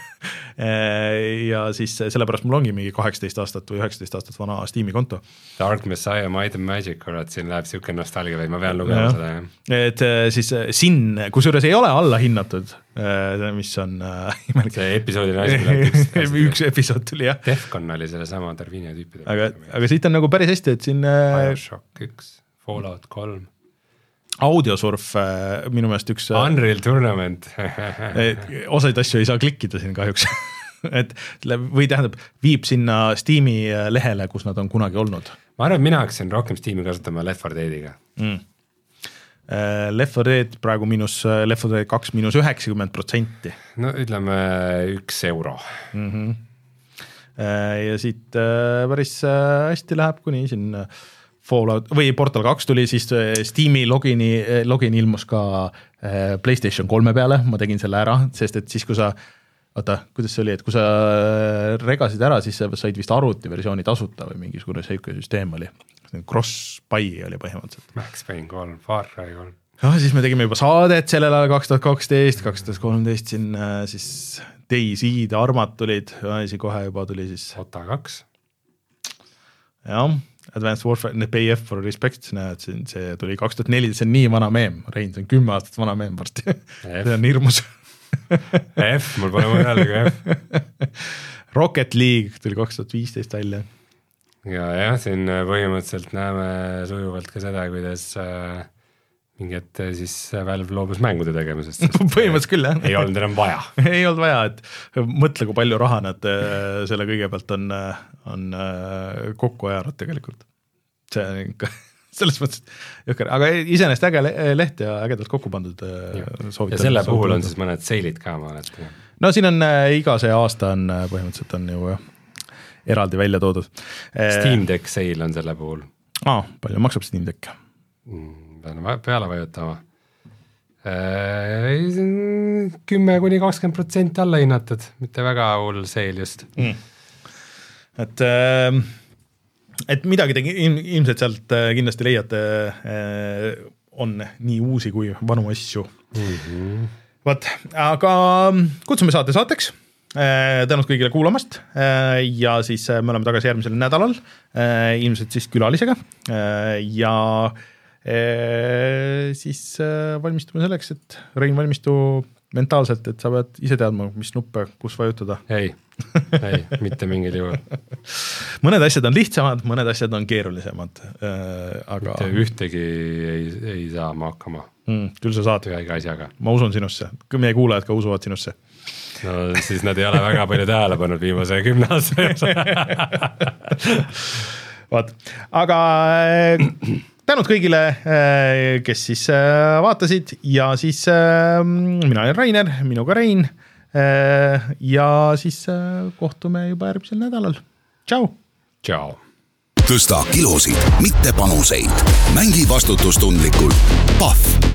ja siis sellepärast mul ongi mingi kaheksateist aastat või üheksateist aastat vana Steam'i konto. Dark Messiah, Might and Magic, kurat, siin läheb siuke nostalgia või ma pean lugema ja. Seda. Ja. Et siis Sin, kusjuures ei ole alla hinnatud, mis on äh, imelik. See episoodi üks, üks episood tuli, jah. Defcon oli selle sama Darwini tüüpide. Aga, aga siit on nagu päris hästi, et siin Bioshock üks, Fallout kolm. Audiosurf minu meelest üks... Unreal Tournament. osaid asju ei saa klikkida siin kahjuks. et või tähendab, viib sinna Steam'i lehele, kus nad on kunagi olnud. Ma arvan, et mina hakkasin rohkem Steam'i kasutama Left four Deadiga. Mm. Left four Dead praegu miinus, Left four Dead kaks miinus üheksakümmend protsenti. No ütleme üks euro. Mm-hmm. Ja siit päris hästi läheb, kuni siin Fallout või Portal kaks tuli, siis Steam'i logini, login ilmus ka PlayStation kolme peale, ma tegin selle ära, sest et siis kui sa oota, kuidas see oli, et kui sa regasid ära, siis sa said vist arvuti versiooni tasuta või mingisugune seike süsteem oli. Cross-buy oli põhimõtteliselt. Max Payne kolm, Far Cry kolm. Ja, siis me tegime juba saadet sellel ajal kaks tuhat kaksteist, kaks tuhat kolmteist siin siis DayZ, Armat tulid, asi kohe juba tuli siis. Ota kaks. Jah, Advanced Warfare, Pay F for Respect, näed, see tuli kaks tuhat neli, see on nii vana meem, Rein, see on kümme aastat vana meem varsti. See on hirmus. F, mul pole mõnelegi F. Rocket League tuli kaks tuhat viisteist välja. ja jah, siin põhimõtteliselt näeme sujuvalt ka seda, kuidas äh, mingi hetk siis Valve loobus mängude tegemisest. Põhimõtteliselt küll, jah. Ei olnud enam vaja. Ei olnud vaja, et mõtle, kui palju raha nad selle kõigepealt on, on kokku ajanud tegelikult. See on ikka selles mõttes jõhker, aga iseenesest äge leht ja ägedalt kokku pandud. Ja, ja selle puhul on siis mõned seilid ka, ma olen. No siin on iga see aasta on põhimõtteliselt on ju eraldi välja toodud. Steam Deck seil on selle puhul. Aa, palju maksab Steam Deck? Pean peale vajutama. kümme kuni kakskümmend protsenti alla hinnatud, mitte väga hull seil just. Mm. Et, et midagi te ilmselt sealt kindlasti leiate, on nii uusi kui vanu asju. Mm-hmm. Vaat, aga kutsume saate saateks. Tänud kõigile kuulamast ja siis me oleme tagasi järgmisel nädalal, ilmselt siis külalisega ja E, siis valmistume selleks, et Rein valmistu mentaalselt, et sa pead ise teadma, mis nuppe, kus vajutada. Ei, ei, mitte mingil juhul. Mõned asjad on lihtsamad, mõned asjad on keerulisemad. Aga... Mitte ühtegi ei, ei saa ma hakkama. Mm, küll sa saad. Ühega asjaga. Ma usun sinusse. Meie kuulajad ka usuvad sinusse. No siis nad ei ole väga palju tähele pannud viimase kümne aasta. Vaat, aga... Tänud kõigile, kes siis vaatasid ja siis mina olen Rainer, minuga Rein ja siis kohtume juba järgmisel nädalal. Tšau! Tšau! Tõsta kilosid, mitte panuseid. Mängi vastutustundlikult. Pahv!